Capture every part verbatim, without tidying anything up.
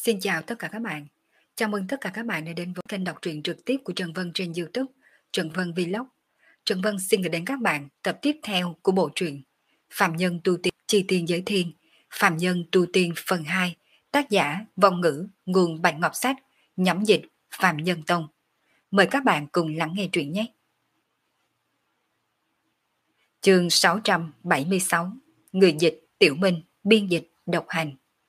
Xin chào tất cả các bạn. Chào mừng tất cả các bạn đã đến với kênh đọc truyện trực tiếp của Trần Vân trên YouTube, Trần Vân Vlog. Trần Vân xin gửi đến các bạn tập tiếp theo của bộ truyện Phạm Nhân Tu Tiên Chi Tiên Giới Thiên, Phạm Nhân Tu Tiên phần hai, tác giả Vong Ngữ, nguồn Bạch Ngọc Sách, nhẫm dịch Phạm Nhân Tông. Mời các bạn cùng lắng nghe truyện nhé. Chương sáu trăm bảy mươi sáu, người dịch Tiểu Minh, biên dịch độc hành.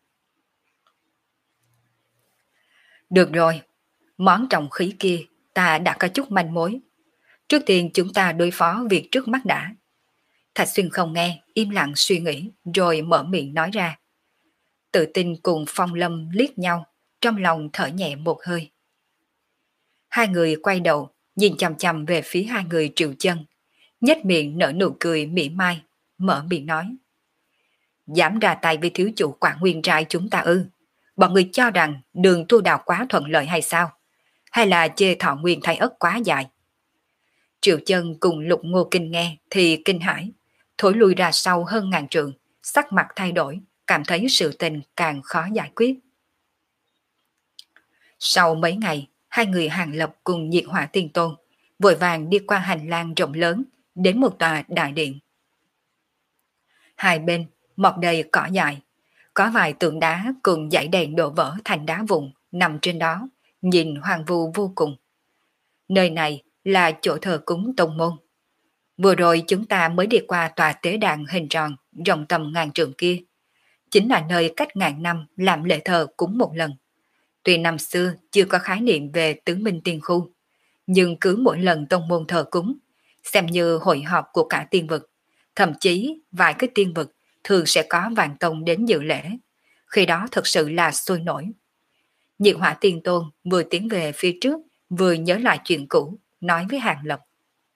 Được rồi, món trọng khí kia ta đã có chút manh mối. Trước tiên chúng ta đối phó việc trước mắt đã. Thạch Xuyên không nghe, im lặng suy nghĩ, rồi mở miệng nói ra. Tự tin cùng Phong Lâm liếc nhau, trong lòng thở nhẹ một hơi. Hai người quay đầu, nhìn chằm chằm về phía hai người Triệu Chân, nhếch miệng nở nụ cười mỉa mai, mở miệng nói. Dám ra tay với thiếu chủ Quảng Nguyên Trai chúng ta ư? Bọn người cho rằng đường tu đào quá thuận lợi hay sao? Hay là chê thọ nguyên thay ất quá dài? Triệu Chân cùng Lục Ngô Kinh nghe thì kinh hãi, thối lui ra sau hơn ngàn trượng, sắc mặt thay đổi, cảm thấy sự tình càng khó giải quyết. Sau mấy ngày, hai người Hàng Lập cùng Nhiệt Hỏa Tiên Tôn vội vàng đi qua hành lang rộng lớn đến một tòa đại điện. Hai bên mọc đầy cỏ dại, có vài tượng đá cùng dãy đèn đổ vỡ thành đá vụn nằm trên đó, nhìn hoang vu vô cùng. Nơi này là chỗ thờ cúng tông môn. Vừa rồi chúng ta mới đi qua tòa tế đàn hình tròn rộng tầm ngàn trượng kia. Chính là nơi cách ngàn năm làm lễ thờ cúng một lần. Tuy năm xưa chưa có khái niệm về tứ minh tiên khu, nhưng cứ mỗi lần tông môn thờ cúng, xem như hội họp của cả tiên vực. Thậm chí vài cái tiên vực thường sẽ có vạn tông đến dự lễ. Khi đó thật sự là sôi nổi. Nhiệt Hỏa Tiên Tôn vừa tiến về phía trước, vừa nhớ lại chuyện cũ, nói với Hàng Lập.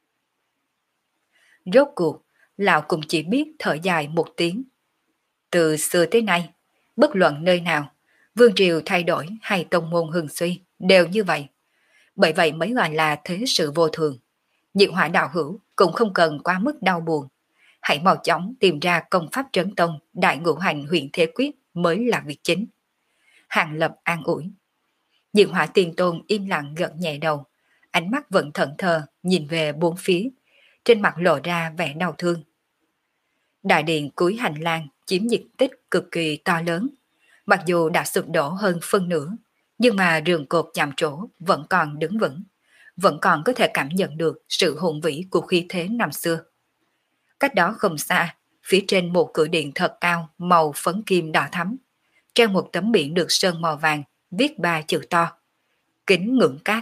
Rốt cuộc, lão cũng chỉ biết thở dài một tiếng. Từ xưa tới nay, bất luận nơi nào, vương triều thay đổi hay tông môn hưng suy đều như vậy. Bởi vậy mới gọi là thế sự vô thường. Nhiệt Hỏa đạo hữu cũng không cần quá mức đau buồn. Hãy mau chóng tìm ra công pháp trấn tông đại ngũ hành huyện thế quyết mới là việc chính. Hàng Lập an ủi. Nhiệt Hỏa Tiên Tôn im lặng gật nhẹ đầu, ánh mắt vẫn thẫn thờ nhìn về bốn phía, trên mặt lộ ra vẻ đau thương. Đại điện cuối hành lang chiếm diện tích cực kỳ to lớn, mặc dù đã sụp đổ hơn phân nửa, nhưng mà rường cột chạm trổ vẫn còn đứng vững, vẫn còn có thể cảm nhận được sự hùng vĩ của khí thế năm xưa. Cách đó không xa, phía trên một cửa điện thật cao màu phấn kim đỏ thắm, treo một tấm biển được sơn màu vàng, viết ba chữ to. Kính ngưỡng cát.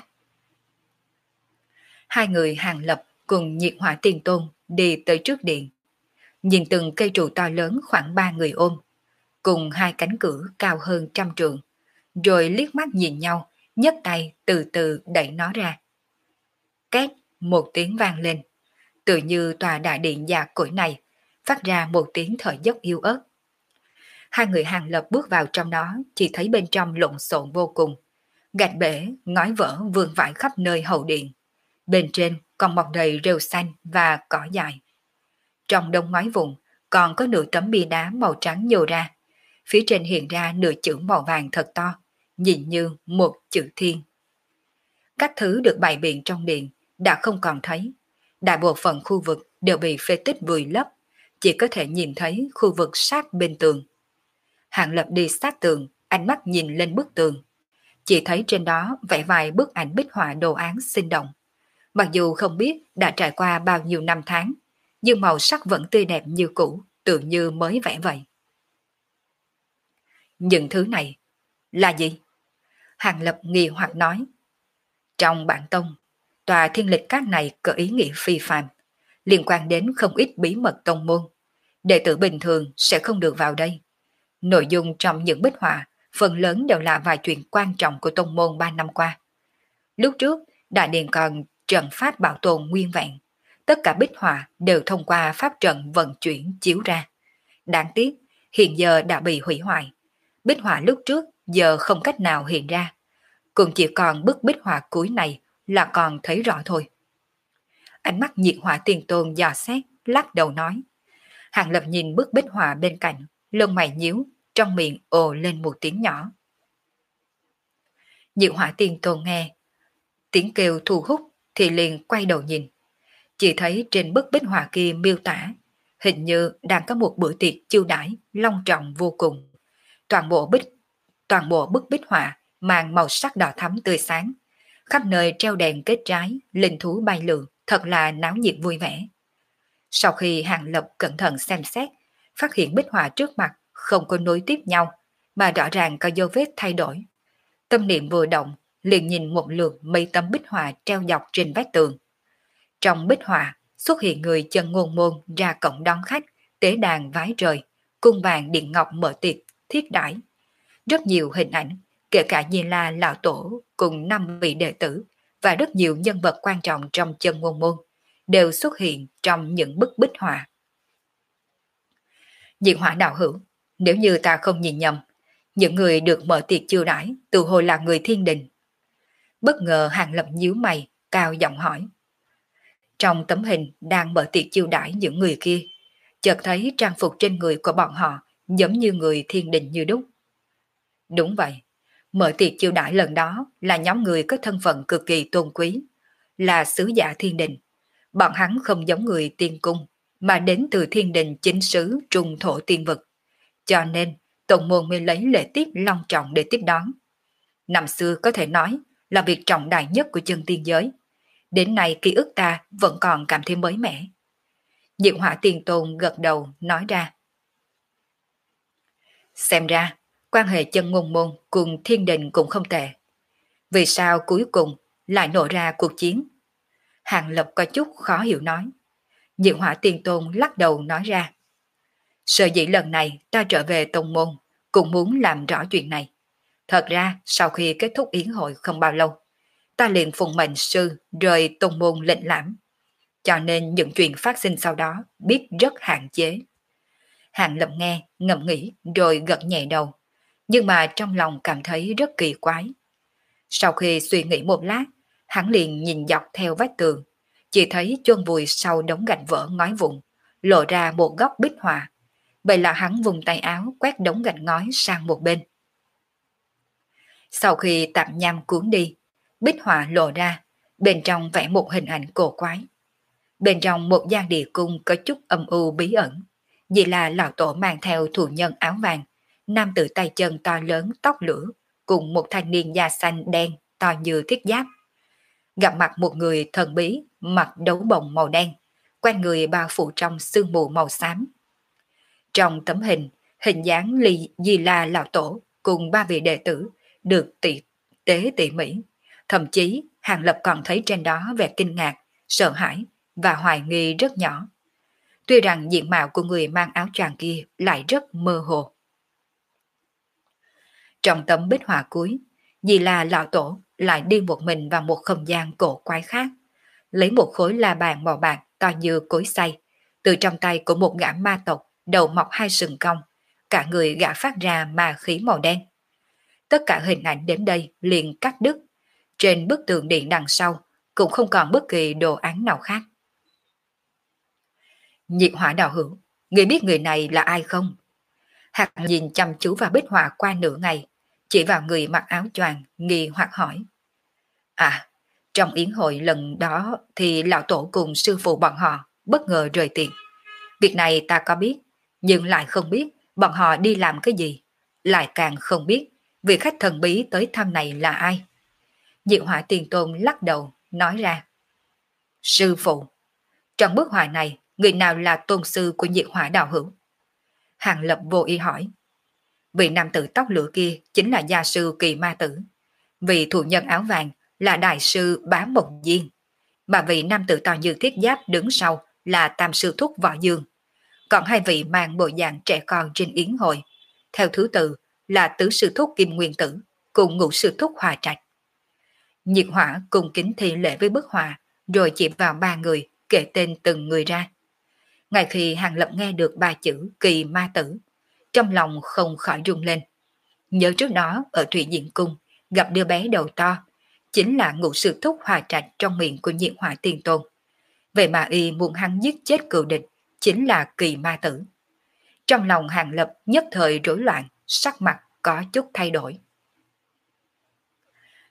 Hai người Hàng Lập cùng Nhiệt Hỏa Tiên Tôn đi tới trước điện. Nhìn từng cây trụ to lớn khoảng ba người ôm, cùng hai cánh cửa cao hơn trăm trượng, rồi liếc mắt nhìn nhau, nhấc tay từ từ đẩy nó ra. Két một tiếng vang lên, tự như tòa đại điện già cỗi này phát ra một tiếng thở dốc yếu ớt. Hai người Hàng Lập bước vào trong đó, chỉ thấy bên trong lộn xộn vô cùng. Gạch bể, ngói vỡ vương vãi khắp nơi hậu điện. Bên trên còn mọc đầy rêu xanh và cỏ dại. Trong đống ngói vụn còn có nửa tấm bia đá màu trắng nhô ra. Phía trên hiện ra nửa chữ màu vàng thật to, nhìn như một chữ thiên. Các thứ được bày biện trong điện đã không còn thấy. Đại bộ phận khu vực đều bị phế tích vùi lấp, chỉ có thể nhìn thấy khu vực sát bên tường. Hàng Lập đi sát tường, ánh mắt nhìn lên bức tường. Chỉ thấy trên đó vẽ vài bức ảnh bích họa đồ án sinh động. Mặc dù không biết đã trải qua bao nhiêu năm tháng, nhưng màu sắc vẫn tươi đẹp như cũ, tự như mới vẽ vậy. Những thứ này là gì? Hàng Lập nghi hoặc nói. Trong bản tông, tòa thiên lịch các này có ý nghĩa phi phàm, liên quan đến không ít bí mật tông môn. Đệ tử bình thường sẽ không được vào đây. Nội dung trong những bích họa phần lớn đều là vài chuyện quan trọng của tông môn ba năm qua. Lúc trước, đại điện còn trận pháp bảo tồn nguyên vẹn. Tất cả bích họa đều thông qua pháp trận vận chuyển chiếu ra. Đáng tiếc, hiện giờ đã bị hủy hoại. Bích họa lúc trước giờ không cách nào hiện ra. Cũng chỉ còn bức bích họa cuối này là còn thấy rõ thôi. Ánh mắt Nhiệt Hỏa Tiên Tôn dò xét, lắc đầu nói. Hàng Lập nhìn bức bích họa bên cạnh, lông mày nhíu, trong miệng ồ lên một tiếng nhỏ. Diệu Hỏa Tiên Tôn nghe tiếng kêu thu hút thì liền quay đầu nhìn. Chỉ thấy trên bức bích họa kia miêu tả, hình như đang có một bữa tiệc chiêu đãi long trọng vô cùng. Toàn bộ bích, toàn bộ bức bích họa mang màu sắc đỏ thắm tươi sáng, khắp nơi treo đèn kết trái, linh thú bay lượn, thật là náo nhiệt vui vẻ. Sau khi Hàng Lập cẩn thận xem xét, phát hiện bích họa trước mặt không có nối tiếp nhau, mà rõ ràng có dấu vết thay đổi. Tâm niệm vừa động, liền nhìn một lượt mấy tấm bích họa treo dọc trên vách tường. Trong bích họa xuất hiện người chân ngôn môn ra cổng đón khách, tế đàn vái trời, cung vàng điện ngọc mở tiệc, thiết đãi. Rất nhiều hình ảnh, kể cả Di La Lão Tổ cùng năm vị đệ tử và rất nhiều nhân vật quan trọng trong chân ngôn môn đều xuất hiện trong những bức bích họa. Diệt Hỏa đạo hữu, nếu như ta không nhìn nhầm, những người được mở tiệc chiêu đãi tự hồ là người thiên đình. Bất ngờ Hàng Lập nhíu mày, cao giọng hỏi. Trong tấm hình đang mở tiệc chiêu đãi những người kia, chợt thấy trang phục trên người của bọn họ giống như người thiên đình như đúc. Đúng vậy, mở tiệc chiêu đãi lần đó là nhóm người có thân phận cực kỳ tôn quý, là sứ giả thiên đình. Bọn hắn không giống người tiên cung, mà đến từ thiên đình chính xứ trung thổ tiên vực. Cho nên, tổng môn mới lấy lễ tiết long trọng để tiếp đón. Năm xưa có thể nói là việc trọng đại nhất của chân tiên giới. Đến nay ký ức ta vẫn còn cảm thấy mới mẻ. Diệt Hỏa Tiên Tôn gật đầu nói ra. Xem ra, quan hệ chân ngôn môn cùng thiên đình cũng không tệ. Vì sao cuối cùng lại nổ ra cuộc chiến? Hàng Lập có chút khó hiểu nói. Diệt Hỏa Tiên Tôn lắc đầu nói ra. Sở dĩ lần này ta trở về tông môn cũng muốn làm rõ chuyện này. Thật ra sau khi kết thúc yến hội không bao lâu, ta liền phụng mệnh sư rời tông môn lệnh lãm. Cho nên những chuyện phát sinh sau đó biết rất hạn chế. Hàng Lập nghe, ngẫm nghĩ rồi gật nhẹ đầu. Nhưng mà trong lòng cảm thấy rất kỳ quái. Sau khi suy nghĩ một lát, hắn liền nhìn dọc theo vách tường. Chỉ thấy chôn vùi sau đống gạch vỡ ngói vụn, lộ ra một góc bích họa. Vậy là hắn vùng tay áo quét đống gạch ngói sang một bên. Sau khi tạp nham cuốn đi, bích họa lộ ra, bên trong vẽ một hình ảnh cổ quái. Bên trong một gian địa cung có chút âm u bí ẩn, vì là lão tổ mang theo thủ nhân áo vàng, nam tử tay chân to lớn tóc lửa, cùng một thanh niên da xanh đen to như thiết giáp. Gặp mặt một người thần bí mặc đấu bồng màu đen, quanh người bao phủ trong sương mù màu xám. Trong tấm hình, hình dáng ly Di La lão tổ cùng ba vị đệ tử được tỉ tế tỉ mỉ. Thậm chí Hàng Lập còn thấy trên đó vẻ kinh ngạc, sợ hãi và hoài nghi rất nhỏ. Tuy rằng diện mạo của người mang áo choàng kia lại rất mơ hồ. Trong tấm bích họa cuối, Di La lão tổ lại đi một mình vào một không gian cổ quái khác, lấy một khối la bàn màu bạc to như cối xay, từ trong tay của một gã ma tộc đầu mọc hai sừng cong, cả người gã phát ra ma khí màu đen. Tất cả hình ảnh đến đây liền cắt đứt, trên bức tường điện đằng sau cũng không còn bất kỳ đồ án nào khác. Diệt Hỏa đạo hữu, người biết người này là ai không? Hạc nhìn chăm chú vào bích họa qua nửa ngày, chỉ vào người mặc áo choàng nghi hoặc hỏi. À, trong yến hội lần đó thì lão tổ cùng sư phụ bọn họ bất ngờ rời tiền. Việc này ta có biết, nhưng lại không biết bọn họ đi làm cái gì, lại càng không biết vị khách thần bí tới thăm này là ai. Diệt Hỏa Tiên Tôn lắc đầu, nói ra. Sư phụ, trong bức họa này, người nào là tôn sư của Diệt Hỏa đạo hữu? Hàng Lập vô ý hỏi. Vị nam tử tóc lửa kia chính là gia sư Kỳ Ma Tử. Vị thủ nhân áo vàng là đại sư Bá Mộc Diên. Mà vị nam tử to như thiết giáp đứng sau là tam sư thúc Võ Dương. Còn hai vị mang bộ dạng trẻ con trên yến hội, theo thứ tự là tứ sư thúc Kim Nguyên Tử cùng ngũ sư thúc Hòa Trạch. Nhiệt Hỏa cùng kính thi lễ với bức họa, rồi chỉ vào ba người, kể tên từng người ra. Ngay khi Hàng Lập nghe được ba chữ Kỳ Ma Tử, trong lòng không khỏi rung lên. Nhớ trước đó ở Thủy Diện Cung gặp đứa bé đầu to, chính là ngũ sư thúc Hòa Trạch trong miệng của Nhiệt Hỏa Tiên Tôn. Vậy mà y muốn hắn giết chết cựu địch, chính là Kỳ Ma Tử. Trong lòng Hàng Lập nhất thời rối loạn, sắc mặt có chút thay đổi.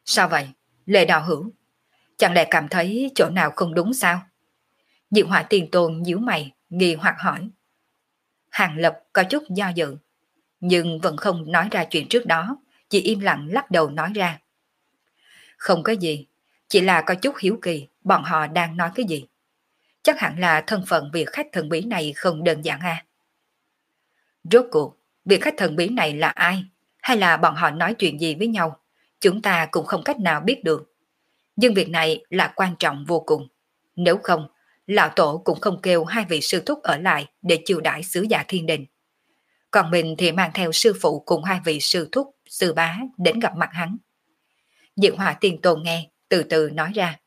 Sao vậy? Lệ đạo hữu, chẳng lẽ cảm thấy chỗ nào không đúng sao? Diệu Hỏa Tiền Tôn nhíu mày, nghi hoặc hỏi. Hàng Lập có chút do dự, nhưng vẫn không nói ra chuyện trước đó, chỉ im lặng lắc đầu nói ra. Không có gì, chỉ là có chút hiếu kỳ bọn họ đang nói cái gì. Chắc hẳn là thân phận vị khách thần bí này không đơn giản à. Rốt cuộc, vị khách thần bí này là ai? Hay là bọn họ nói chuyện gì với nhau? Chúng ta cũng không cách nào biết được. Nhưng việc này là quan trọng vô cùng. Nếu không, lão tổ cũng không kêu hai vị sư thúc ở lại để chiêu đãi sứ giả thiên đình. Còn mình thì mang theo sư phụ cùng hai vị sư thúc, sư bá đến gặp mặt hắn. Diệu Hỏa Tiên Tôn nghe, từ từ nói ra.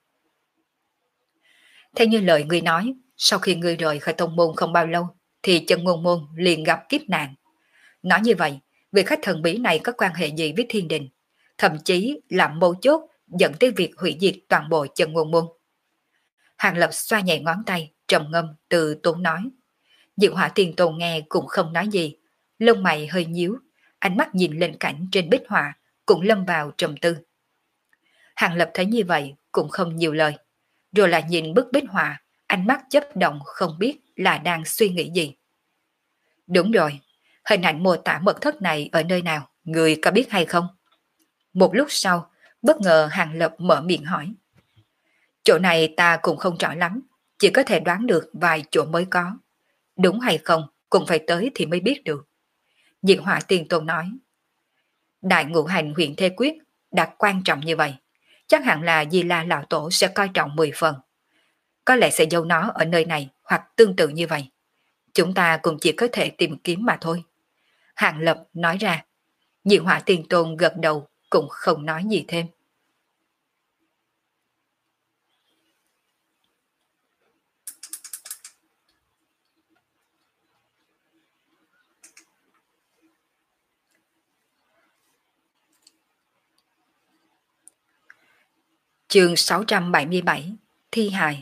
Theo như lời ngươi nói, sau khi ngươi rời khỏi tông môn không bao lâu, thì chân ngôn môn liền gặp kiếp nạn. Nói như vậy, vị khách thần bí này có quan hệ gì với thiên đình, thậm chí là mấu chốt dẫn tới việc hủy diệt toàn bộ chân ngôn môn. Hàng Lập xoa nhẹ ngón tay, trầm ngâm từ tốn nói. Diệu Hỏa Tiên Tôn nghe cũng không nói gì, lông mày hơi nhíu, ánh mắt nhìn lên cảnh trên bích họa, cũng lâm vào trầm tư. Hàng Lập thấy như vậy cũng không nhiều lời, rồi lại nhìn bức bích họa, ánh mắt chấp động không biết là đang suy nghĩ gì. Đúng rồi, hình ảnh mô tả mật thất này ở nơi nào, người có biết hay không? Một lúc sau, bất ngờ Hàng Lập mở miệng hỏi. Chỗ này ta cũng không rõ lắm, chỉ có thể đoán được vài chỗ mới có. Đúng hay không, cũng phải tới thì mới biết được. Diệu Hỏa Tiên Tôn nói. Đại ngũ hành huyện Thê Quyết đã quan trọng như vậy, chắc hẳn là Di La Lão Tổ sẽ coi trọng mười phần. Có lẽ sẽ giấu nó ở nơi này hoặc tương tự như vậy. Chúng ta cũng chỉ có thể tìm kiếm mà thôi. Hàng Lập nói ra. Diệu Hỏa Tiên Tôn gật đầu cũng không nói gì thêm. Chương sáu trăm bảy mươi bảy Thi hài.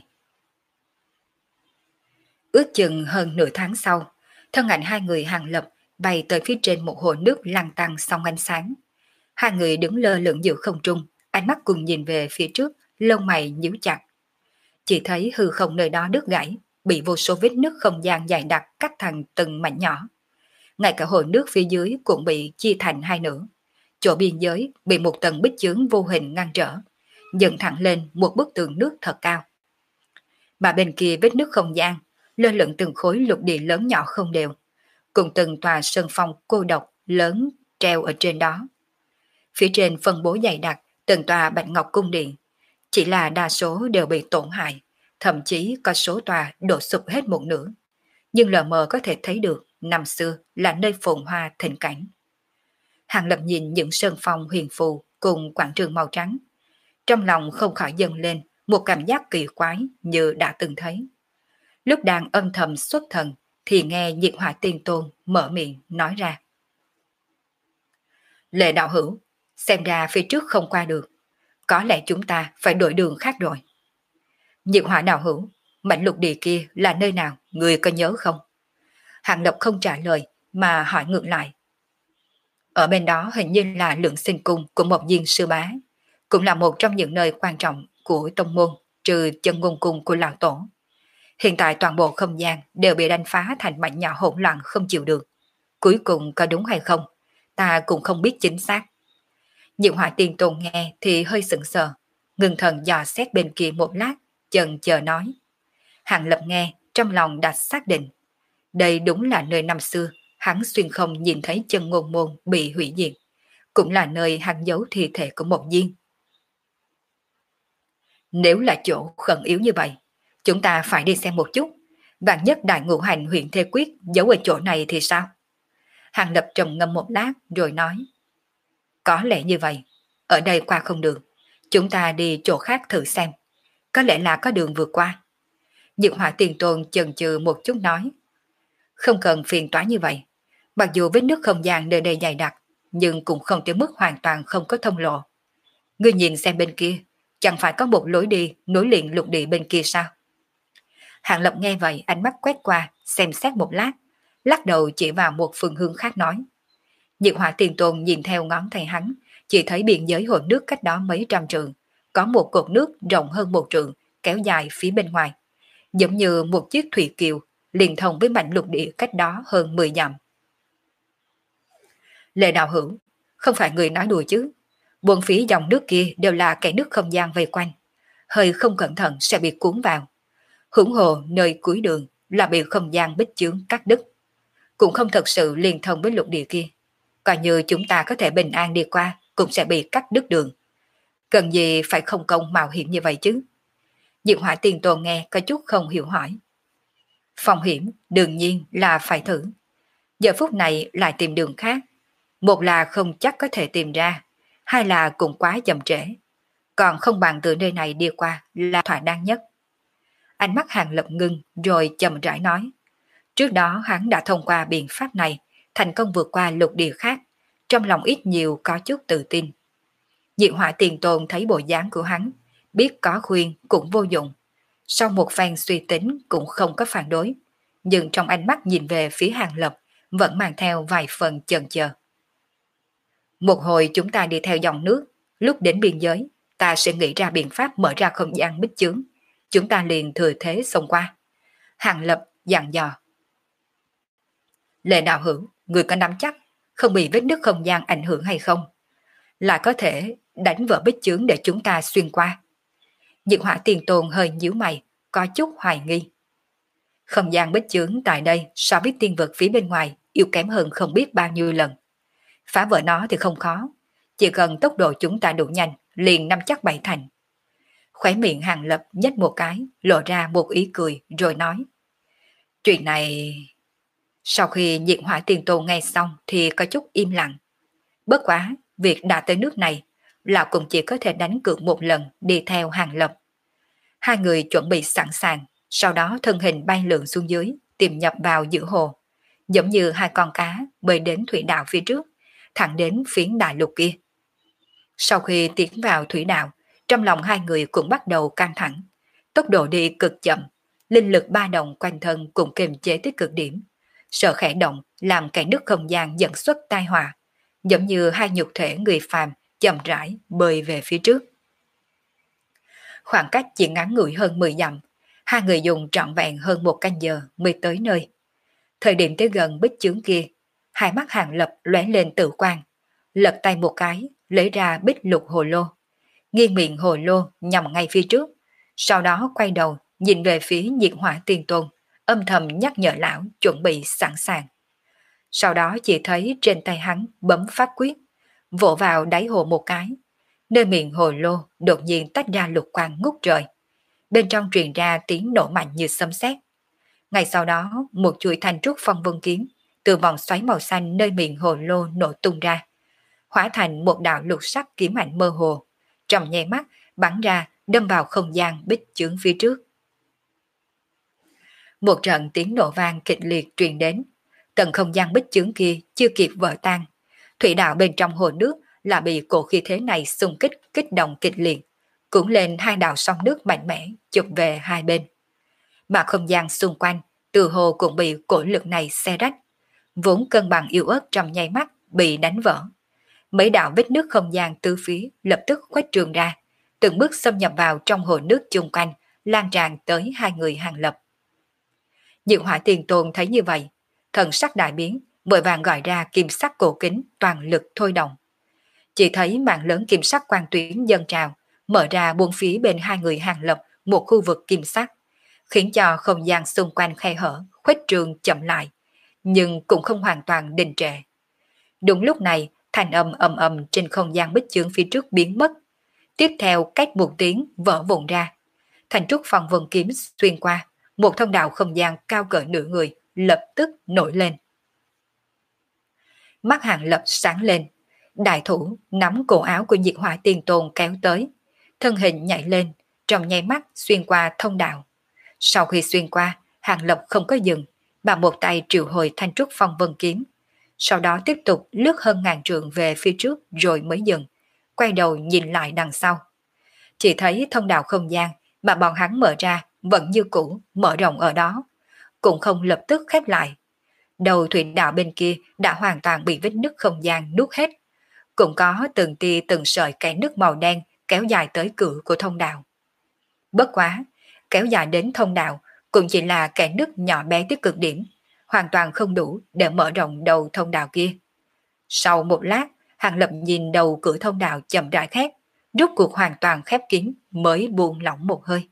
Ước chừng hơn nửa tháng sau, thân ảnh hai người Hàng Lập bay tới phía trên một hồ nước lăn tăn song ánh sáng. Hai người đứng lơ lửng giữa không trung, ánh mắt cùng nhìn về phía trước, lông mày nhíu chặt. Chỉ thấy hư không nơi đó đứt gãy, bị vô số vết nứt không gian dài đặc cắt thành từng mảnh nhỏ. Ngay cả hồ nước phía dưới cũng bị chia thành hai nửa. Chỗ biên giới bị một tầng bích chướng vô hình ngăn trở, dựng thẳng lên một bức tường nước thật cao. Mà bên kia vết nứt không gian, lơ lửng từng khối lục địa lớn nhỏ không đều, cùng từng tòa sơn phong cô độc lớn treo ở trên đó. Phía trên phân bố dày đặc từng tòa bạch ngọc cung điện, chỉ là đa số đều bị tổn hại, thậm chí có số tòa đổ sụp hết một nửa. Nhưng lờ mờ có thể thấy được năm xưa là nơi phồn hoa thịnh cảnh. Hàng Lập nhìn những sơn phong huyền phù cùng quảng trường màu trắng, trong lòng không khỏi dâng lên một cảm giác kỳ quái như đã từng thấy. Lúc đang âm thầm xuất thần thì nghe Nhiệt Hỏa Tiên Tôn mở miệng nói ra. Lệ đạo hữu, xem ra phía trước không qua được, có lẽ chúng ta phải đổi đường khác rồi. Nhiệt Hỏa đạo hữu, mảnh lục địa kia là nơi nào, người có nhớ không? Hàng Lập không trả lời mà hỏi ngược lại. Ở bên đó hình như là lượng sinh cung của một viên sư bá, cũng là một trong những nơi quan trọng của tông môn trừ chân ngôn cung của lão tổ. Hiện tại toàn bộ không gian đều bị đánh phá thành mảnh nhỏ hỗn loạn không chịu được. Cuối cùng có đúng hay không, ta cũng không biết chính xác. Diệu Hỏa Tiên Tôn nghe thì hơi sững sờ, ngừng thần dò xét bên kia một lát, chần chờ nói. Hàng Lập nghe, trong lòng đã xác định. Đây đúng là nơi năm xưa, hắn xuyên không nhìn thấy chân ngôn môn bị hủy diệt, cũng là nơi hắn giấu thi thể của một viên. Nếu là chỗ khẩn yếu như vậy, chúng ta phải đi xem một chút, vạn nhất đại ngũ hành huyện Thê Quyết giấu ở chỗ này thì sao? Hàng Lập trầm ngâm một lát rồi nói. Có lẽ như vậy, ở đây qua không được, chúng ta đi chỗ khác thử xem, có lẽ là có đường vượt qua. Diệu Hỏa Tiền Tôn chần chừ một chút nói. Không cần phiền toái như vậy, mặc dù vết nứt không gian nơi đây dày đặc, nhưng cũng không tới mức hoàn toàn không có thông lộ. Ngươi nhìn xem bên kia, chẳng phải có một lối đi nối liền lục địa bên kia sao? Hàng Lập nghe vậy ánh mắt quét qua, xem xét một lát, lắc đầu chỉ vào một phương hướng khác nói. Diệu Hỏa Tiền Tôn nhìn theo ngón tay hắn, Chỉ thấy biên giới hồ nước cách đó mấy trăm trượng, có một cột nước rộng hơn một trượng kéo dài phía bên ngoài, giống như một chiếc thủy kiều liên thông với mảnh lục địa cách đó hơn mười dặm. Lệ Đạo Hữu, không phải người nói đùa chứ? Buồn phí dòng nước kia đều là kẻ nước không gian vây quanh, hơi không cẩn thận sẽ bị cuốn vào. Hưởng hồ nơi cuối đường là bị không gian bích chướng cắt đứt, cũng không thật sự liên thông với lục địa kia. Coi như chúng ta có thể bình an đi qua cũng sẽ bị cắt đứt đường. Cần gì phải không công mạo hiểm như vậy chứ? Diệu Hỏa Tiền Tôn nghe có chút không hiểu hỏi. Phong hiểm đương nhiên là phải thử. Giờ phút này lại tìm đường khác. Một là không chắc có thể tìm ra, hai là cũng quá chậm trễ. Còn không bằng từ nơi này đi qua là thỏa đáng nhất. Ánh mắt Hàng Lập ngưng rồi chậm rãi nói. Trước đó hắn đã thông qua biện pháp này, thành công vượt qua lục địa khác, trong lòng ít nhiều có chút tự tin. Diệu Hỏa Tiền Tôn thấy bộ dáng của hắn, biết có khuyên cũng vô dụng. Sau một phen suy tính cũng không có phản đối, nhưng trong ánh mắt nhìn về phía Hàng Lập vẫn mang theo vài phần chần chờ. Một hồi chúng ta đi theo dòng nước, lúc đến biên giới, ta sẽ nghĩ ra biện pháp mở ra không gian bích chướng. Chúng ta liền thừa thế xông qua. Hàng Lập dặn dò. Lệ Đạo Hữu, người có nắm chắc không bị vết nứt không gian ảnh hưởng hay không? Là có thể đánh vỡ bích chướng để chúng ta xuyên qua. Diệu Hỏa Tiền Tôn hơi nhíu mày, có chút hoài nghi. Không gian bích chướng tại đây so với tiên vực phía bên ngoài yếu kém hơn không biết bao nhiêu lần. Phá vỡ nó thì không khó, chỉ cần tốc độ chúng ta đủ nhanh, liền nắm chắc bảy thành. Khóe miệng Hàng Lập nhếch một cái, lộ ra một ý cười rồi nói. Chuyện này... Sau khi Diệu Hỏa Tiền Tôn nghe xong thì có chút im lặng. Bất quá, việc đã tới nước này, lão cũng chỉ có thể đánh cược một lần đi theo Hàng Lập. Hai người chuẩn bị sẵn sàng, sau đó thân hình bay lượn xuống dưới, tìm nhập vào giữa hồ, giống như hai con cá bơi đến thủy đạo phía trước, thẳng đến phiến đại lục kia. Sau khi tiến vào thủy đạo, trong lòng hai người cũng bắt đầu căng thẳng, tốc độ đi cực chậm, linh lực ba động quanh thân cũng kiềm chế tới cực điểm, sợ khẽ động làm cái nước không gian dẫn xuất tai họa, giống như hai nhục thể người phàm chậm rãi bơi về phía trước. Khoảng cách chỉ ngắn ngủi hơn mười dặm, hai người dùng trọn vẹn hơn một canh giờ mới tới nơi. Thời điểm tới gần bích chướng kia, hai mắt Hàng Lập lóe lên tự quang, lật tay một cái, lấy ra bích lục hồ lô, nghiêng miệng hồ lô nhằm ngay phía trước, sau đó quay đầu nhìn về phía Diệt Hỏa Tiền Tôn, âm thầm nhắc nhở lão chuẩn bị sẵn sàng. Sau đó chỉ thấy trên tay hắn bấm pháp quyết, vỗ vào đáy hồ một cái, nơi miệng hồ lô đột nhiên tách ra lục quang ngút trời. Bên trong truyền ra tiếng nổ mạnh như sấm sét. Ngay sau đó, một chuỗi thanh trúc phong vân kiếm từ vòng xoáy màu xanh nơi miệng hồ lô nổ tung ra, hóa thành một đạo lục sắc kiếm ảnh mơ hồ, trong nháy mắt bắn ra đâm vào không gian bích chướng phía trước. Một trận tiếng nổ vang kịch liệt truyền đến, tầng không gian bích chướng kia chưa kịp vỡ tan, thủy đạo bên trong hồ nước là bị cổ khí thế này xung kích kích động kịch liệt, cuốn lên hai đạo sóng nước mạnh mẽ chụp về hai bên. Mà không gian xung quanh từ hồ cũng bị cổ lực này xé rách, vốn cân bằng yếu ớt trong nháy mắt bị đánh vỡ. Mấy đạo vết nước không gian tứ phía lập tức khuếch trường ra, từng bước xâm nhập vào trong hồ nước chung quanh, lan tràn tới hai người Hàng Lập. Diệu Hỏa Tiền Tôn thấy như vậy, thần sắc đại biến, vội vàng gọi ra kim sắc cổ kính toàn lực thôi động. Chỉ thấy mạng lớn kim sắc quang tuyến dâng trào, mở ra buông phía bên hai người Hàng Lập một khu vực kim sắc, khiến cho không gian xung quanh khe hở, khuếch trường chậm lại, nhưng cũng không hoàn toàn đình trệ. Đúng lúc này, thanh âm ầm ầm trên không gian bích chướng phía trước biến mất. Tiếp theo cách một tiếng vỡ vụn ra. Thành trúc phong vân kiếm xuyên qua, một thông đạo không gian cao cỡ nửa người lập tức nổi lên. Mắt Hàng Lập sáng lên, đại thủ nắm cổ áo của Diệt Hỏa Tiền Tôn kéo tới, thân hình nhảy lên, trong nháy mắt xuyên qua thông đạo. Sau khi xuyên qua, Hàng Lập không có dừng, mà một tay triệu hồi thanh trúc phong vân kiếm, sau đó tiếp tục lướt hơn ngàn trượng về phía trước rồi mới dừng, quay đầu nhìn lại đằng sau. Chỉ thấy thông đạo không gian mà bọn hắn mở ra vẫn như cũ mở rộng ở đó, cũng không lập tức khép lại. Đầu thủy đạo bên kia đã hoàn toàn bị vết nứt không gian nuốt hết, cũng có từng tia từng sợi kẽ nước màu đen kéo dài tới cửa của thông đạo. Bất quá, kéo dài đến thông đạo cũng chỉ là kẽ nước nhỏ bé tới cực điểm, hoàn toàn không đủ để mở rộng đầu thông đạo kia. Sau một lát, Hàng Lập nhìn đầu cửa thông đạo chậm rãi khép, rốt cuộc hoàn toàn khép kín mới buông lỏng một hơi.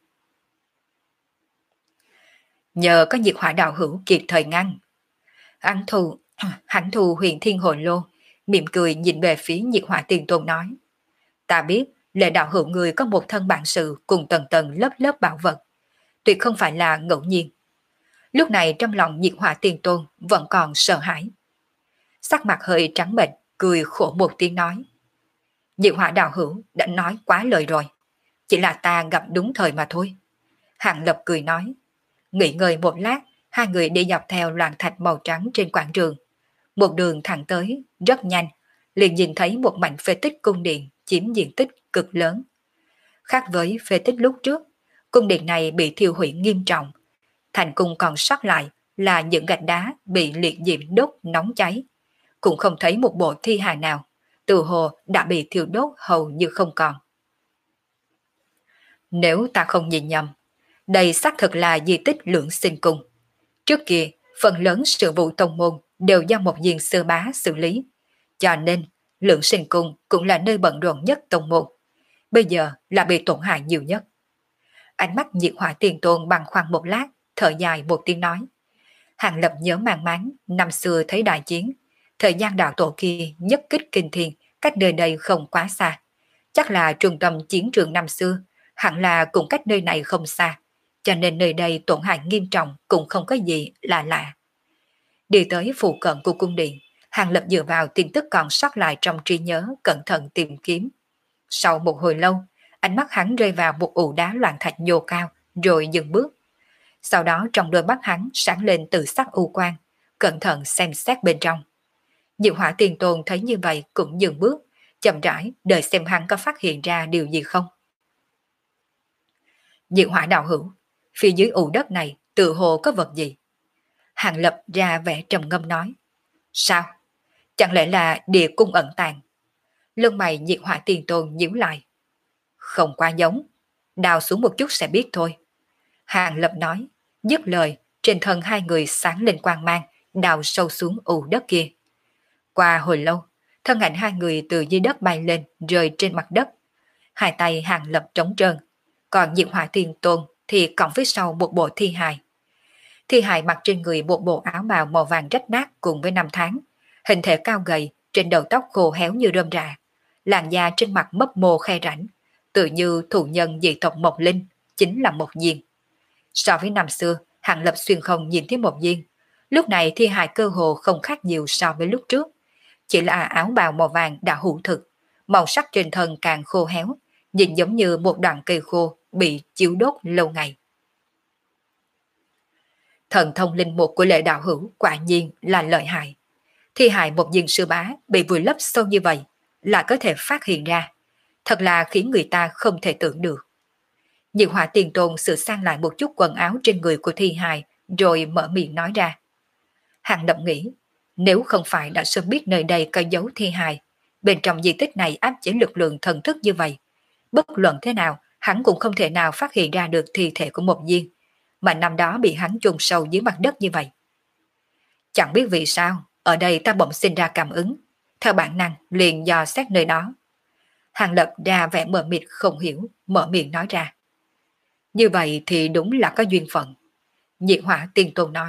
Nhờ có nhiệt hỏa đạo hữu kịp thời ngăn. Hắn thù, hắn thù huyền thiên hồi lô, mỉm cười nhìn về phía nhiệt hỏa tiền tôn nói. Ta biết lệ đạo hữu người có một thân bản sự cùng tầng tầng lớp lớp bảo vật, tuyệt không phải là ngẫu nhiên. Lúc này trong lòng nhiệt hỏa tiền tôn vẫn còn sợ hãi. Sắc mặt hơi trắng bệch, cười khổ một tiếng nói. Nhiệt hỏa đạo hữu đã nói quá lời rồi, chỉ là ta gặp đúng thời mà thôi. Hàng Lập cười nói. Nghỉ ngơi một lát, hai người đi dọc theo loạn thạch màu trắng trên quảng trường. Một đường thẳng tới, rất nhanh, liền nhìn thấy một mảnh phế tích cung điện chiếm diện tích cực lớn. Khác với phế tích lúc trước, cung điện này bị thiêu hủy nghiêm trọng. Thành cung còn sót lại là những gạch đá bị liệt diễm đốt nóng cháy. Cũng không thấy một bộ thi hài nào, từ hồ đã bị thiêu đốt hầu như không còn. Nếu ta không nhìn nhầm, đây xác thực là di tích Lưỡng Sinh Cung. Trước kia, phần lớn sự vụ tông môn đều do một viên sư bá xử lý, cho nên Lưỡng Sinh Cung cũng là nơi bận rộn nhất tông môn. Bây giờ là bị tổn hại nhiều nhất. Ánh mắt nhiệt hỏa tiền tôn bằng khoăn một lát, thở dài một tiếng nói. Hàng Lập nhớ mang máng, năm xưa thấy đại chiến, thời gian đạo tổ kia nhất kích kinh thiên, cách nơi đây không quá xa. Chắc là trung tâm chiến trường năm xưa, hẳn là cũng cách nơi này không xa, cho nên nơi đây tổn hại nghiêm trọng cũng không có gì lạ lạ. Đi tới phụ cận của cung điện, Hàng Lập dựa vào tin tức còn sót lại trong trí nhớ cẩn thận tìm kiếm. Sau một hồi lâu, ánh mắt hắn rơi vào một ụ đá loạn thạch nhô cao, rồi dừng bước. Sau đó trong đôi mắt hắn sáng lên tự sắc u quang, cẩn thận xem xét bên trong. Diệu Hỏa Tiền Tôn thấy như vậy cũng dừng bước, chậm rãi đợi xem hắn có phát hiện ra điều gì không. Diệu Hỏa đạo hữu, phía dưới ụ đất này tự hồ có vật gì? Hàng Lập ra vẻ trầm ngâm nói. Sao? Chẳng lẽ là địa cung ẩn tàng? Lông mày Diệu Hỏa Tiền Tôn nhíu lại. Không quá giống, đào xuống một chút sẽ biết thôi. Hàng Lập nói, dứt lời, trên thân hai người sáng lên quang mang, đào sâu xuống ụ đất kia. Qua hồi lâu, thân ảnh hai người từ dưới đất bay lên, rơi trên mặt đất. Hai tay Hàng Lập trống trơn, còn Diệu Hỏa Tiền Tôn thì cõng phía sau một bộ thi hài. Thi hài mặc trên người một bộ áo bào màu vàng rách nát cùng với năm tháng, hình thể cao gầy, trên đầu tóc khô héo như rơm rạ, làn da trên mặt mấp mô khe rãnh, tự như thủ nhân dị tộc Mộc Linh, chính là một viên. So với năm xưa, Hàng Lập xuyên không nhìn thấy một viên, lúc này thi hài cơ hồ không khác nhiều so với lúc trước, chỉ là áo bào màu vàng đã hủ thực, màu sắc trên thân càng khô héo, nhìn giống như một đoạn cây khô bị chiếu đốt lâu ngày. Thần thông linh mục của lệ đạo hữu quả nhiên là lợi hại. Thi hài một viên sư bá bị vùi lấp sâu như vậy là có thể phát hiện ra, thật là khiến người ta không thể tưởng được. Diệu Hỏa Tiền Tôn sửa sang lại một chút quần áo trên người của thi hài rồi mở miệng nói ra. Hàng Lập nghĩ, nếu không phải đã sớm biết nơi đây có dấu thi hài, bên trong di tích này áp chế lực lượng thần thức như vậy, bất luận thế nào hắn cũng không thể nào phát hiện ra được thi thể của một viên, mà năm đó bị hắn chôn sâu dưới mặt đất như vậy. Chẳng biết vì sao, ở đây ta bỗng sinh ra cảm ứng, theo bản năng liền dò xét nơi đó. Hàng Lập ra vẻ mờ mịt không hiểu, mở miệng nói ra. Như vậy thì đúng là có duyên phận. Diệu Hỏa Tiền Tôn nói.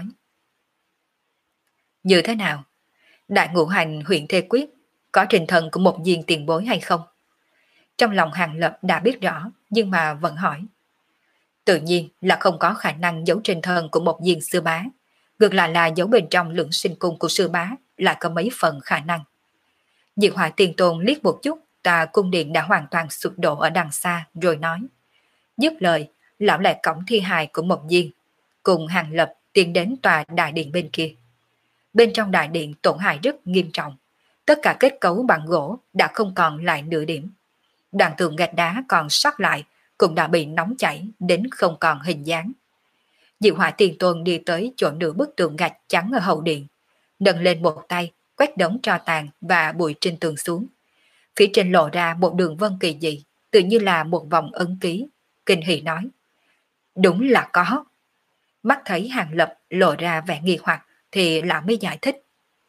Như thế nào? Đại ngũ hành huyện Thê Quyết có trình thần của một viên tiền bối hay không? Trong lòng Hàng Lập đã biết rõ, nhưng mà vẫn hỏi. Tự nhiên là không có khả năng giấu trên thân của một viên sư bá, ngược lại là giấu bên trong Lưỡng Sinh Cung của sư bá lại có mấy phần khả năng. Diệu Hỏa Tiền Tôn liếc một chút tà cung điện đã hoàn toàn sụp đổ ở đằng xa rồi nói. Dứt lời, lão lại cõng thi hài của một viên, cùng Hàng Lập tiến đến tòa đại điện bên kia. Bên trong đại điện tổn hại rất nghiêm trọng, tất cả kết cấu bằng gỗ đã không còn lại nửa điểm. Đoạn tường gạch đá còn sót lại cũng đã bị nóng chảy đến không còn hình dáng. Diệu Hỏa Tiền Tôn đi tới chỗ nửa bức tường gạch trắng ở hậu điện, nâng lên một tay quét đống tro tàn và bụi trên tường xuống, Phía trên lộ ra một đường vân kỳ dị, tự như là một vòng ấn ký. Kinh hỉ nói, đúng là có. Mắt thấy Hàng Lập lộ ra vẻ nghi hoặc thì lão mới giải thích.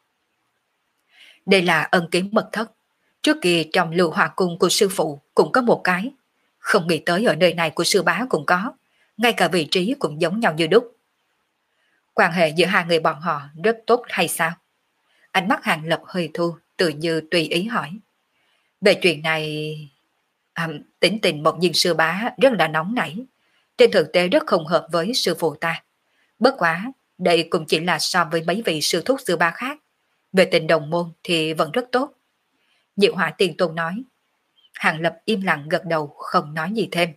Đây là ân ký mật thất. Trước kia trong lưu hỏa cung của sư phụ cũng có một cái. Không nghĩ tới ở nơi này của sư bá cũng có. Ngay cả vị trí cũng giống nhau như đúc. Quan hệ giữa hai người bọn họ rất tốt hay sao? Ánh mắt Hàng Lập hơi thu, tự như tùy ý hỏi. Về chuyện này... À, tính tình một viên sư bá rất là nóng nảy. Trên thực tế rất không hợp với sư phụ ta. Bất quá, đây cũng chỉ là so với mấy vị sư thúc sư bá khác. Về tình đồng môn thì vẫn rất tốt. Diệu Hỏa Tiền Tôn nói. Hàng Lập im lặng gật đầu không nói gì thêm.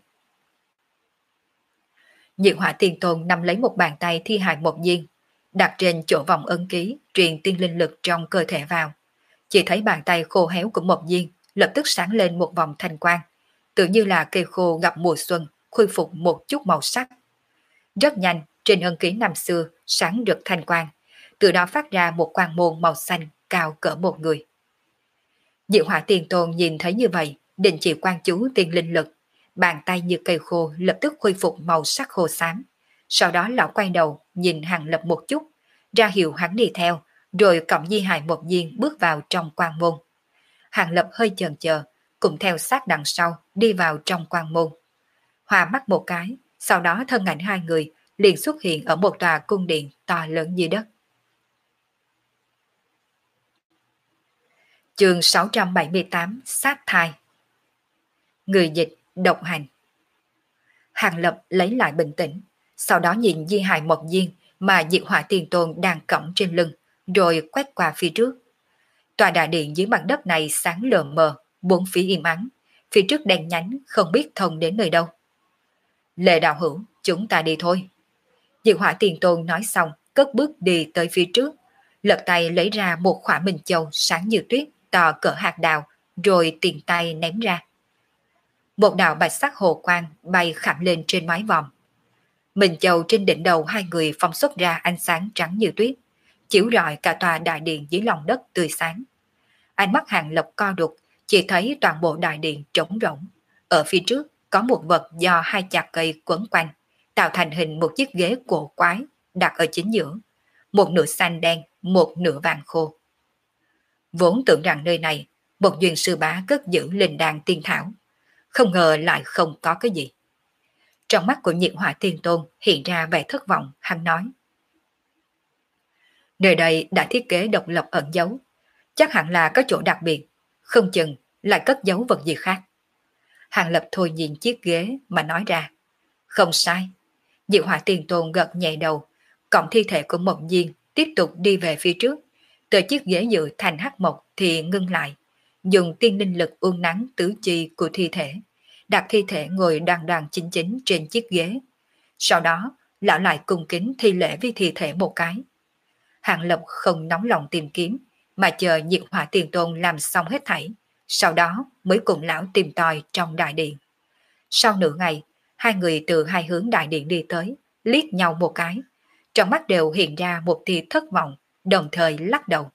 Diệu Hỏa Tiền Tôn nắm lấy một bàn tay thi hài một viên, đặt trên chỗ vòng ấn ký, truyền tiên linh lực trong cơ thể vào. Chỉ thấy bàn tay khô héo của một viên lập tức sáng lên một vòng thanh quang, tự như là cây khô gặp mùa xuân, khôi phục một chút màu sắc. Rất nhanh, trên ấn ký năm xưa sáng rực thanh quang, từ đó phát ra một quang môn màu xanh cao cỡ một người. Diệu Hỏa Tiền Tôn nhìn thấy như vậy, định chỉ quan chú tiên linh lực, bàn tay như cây khô lập tức khôi phục màu sắc khô xám. Sau đó lão quay đầu nhìn Hàng Lập một chút, ra hiệu hắn đi theo, rồi cộng di hài một viên bước vào trong quang môn. Hàng Lập hơi chần chờ, cũng theo sát đằng sau đi vào trong quang môn. Hòa mắt một cái, sau đó thân ảnh hai người liền xuất hiện ở một tòa cung điện to lớn dưới đất. Chương sáu trăm bảy mươi tám Sát thai. Người dịch độc hành. Hàng Lập lấy lại bình tĩnh, sau đó nhìn di hài một viên mà Diệu Hỏa Tiền Tôn đang cõng trên lưng, rồi quét qua phía trước. Tòa đại điện dưới mặt đất này sáng lờ mờ, bốn phía im ắng, phía trước đèn nhánh không biết thông đến nơi đâu. Lệ đạo hữu, chúng ta đi thôi. Diệu Hỏa Tiền Tôn nói xong, cất bước đi tới phía trước, lật tay lấy ra một khỏa minh châu sáng như tuyết, to cỡ hạt đào, rồi tiền tay ném ra. Một đạo bạch sắc hồ quang bay khảm lên trên mái vòm. Minh châu trên đỉnh đầu hai người phóng xuất ra ánh sáng trắng như tuyết, chiếu rọi cả tòa đại điện dưới lòng đất tươi sáng. Ánh mắt Hàng Lập co đục, chỉ thấy toàn bộ đại điện trống rỗng. Ở phía trước có một vật do hai chạc cây quấn quanh, tạo thành hình một chiếc ghế cổ quái đặt ở chính giữa, một nửa xanh đen, một nửa vàng khô. Vốn tưởng rằng nơi này một duyên sư bá cất giữ linh đàn tiên thảo, không ngờ lại không có cái gì. Trong mắt của Nhiệt Hỏa Tiên Tôn hiện ra vẻ thất vọng, hắn nói. Nơi đây đã thiết kế độc lập ẩn giấu, chắc hẳn là có chỗ đặc biệt, không chừng lại cất giấu vật gì khác. Hàng Lập thôi nhìn chiếc ghế mà nói ra. Không sai. Diệu Hỏa Tiên Tôn gật nhẹ đầu, cộng thi thể của Mộng Diên tiếp tục đi về phía trước. Từ chiếc ghế dự thành hắc mộc thì ngưng lại, dùng tiên linh lực uốn nắn tứ chi của thi thể, đặt thi thể ngồi đoan đoan chính chính trên chiếc ghế. Sau đó, lão lại cung kính thi lễ với thi thể một cái. Hàng Lập không nóng lòng tìm kiếm, mà chờ Diệu Hỏa Tiền Tôn làm xong hết thảy, sau đó mới cùng lão tìm tòi trong đại điện. Sau nửa ngày, hai người từ hai hướng đại điện đi tới, liếc nhau một cái, trong mắt đều hiện ra một tia thất vọng, đồng thời lắc đầu.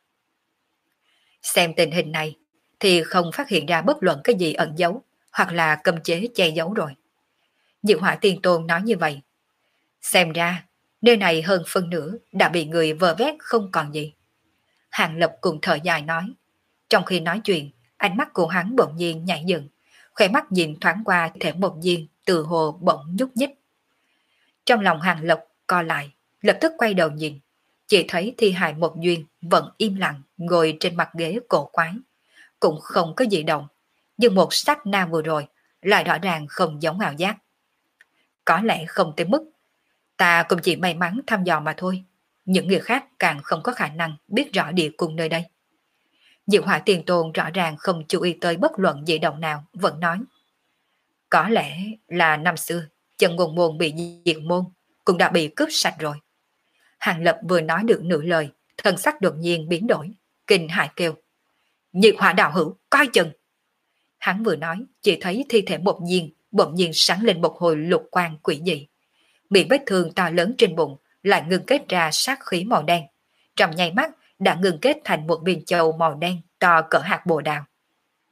Xem tình hình này, thì không phát hiện ra bất luận cái gì ẩn giấu, hoặc là cấm chế che giấu rồi. Diệu Hỏa Tiên Tôn nói như vậy. Xem ra, nơi này hơn phân nửa đã bị người vơ vét không còn gì. Hàng Lập cùng thở dài nói. Trong khi nói chuyện, ánh mắt của hắn bỗng nhiên nhảy dựng, khóe mắt nhìn thoáng qua thể một viên từ hồ bỗng nhúc nhích. Trong lòng Hàng Lập co lại, lập tức quay đầu nhìn, chỉ thấy thi hài một duyên vẫn im lặng ngồi trên mặt ghế cổ quái, cũng không có gì động, nhưng một sát na vừa rồi lại rõ ràng không giống ảo giác. Có lẽ không tới mức, ta cũng chỉ may mắn thăm dò mà thôi, những người khác càng không có khả năng biết rõ địa cung nơi đây. Diệu Hỏa Tiền Tôn rõ ràng không chú ý tới bất luận dị động nào, vẫn nói. Có lẽ là năm xưa, Chân Ngôn Môn bị diệt môn, cũng đã bị cướp sạch rồi. Hàng Lập vừa nói được nửa lời, thần sắc đột nhiên biến đổi, kinh hãi kêu. Diệu Hỏa đạo hữu, coi chừng! Hắn vừa nói, chỉ thấy thi thể một viên, bỗng nhiên sáng lên một hồi lục quang quỷ dị. Bị vết thương to lớn trên bụng, lại ngừng kết ra sát khí màu đen. Trong nháy mắt, đã ngừng kết thành một viên châu màu đen to cỡ hạt bồ đào.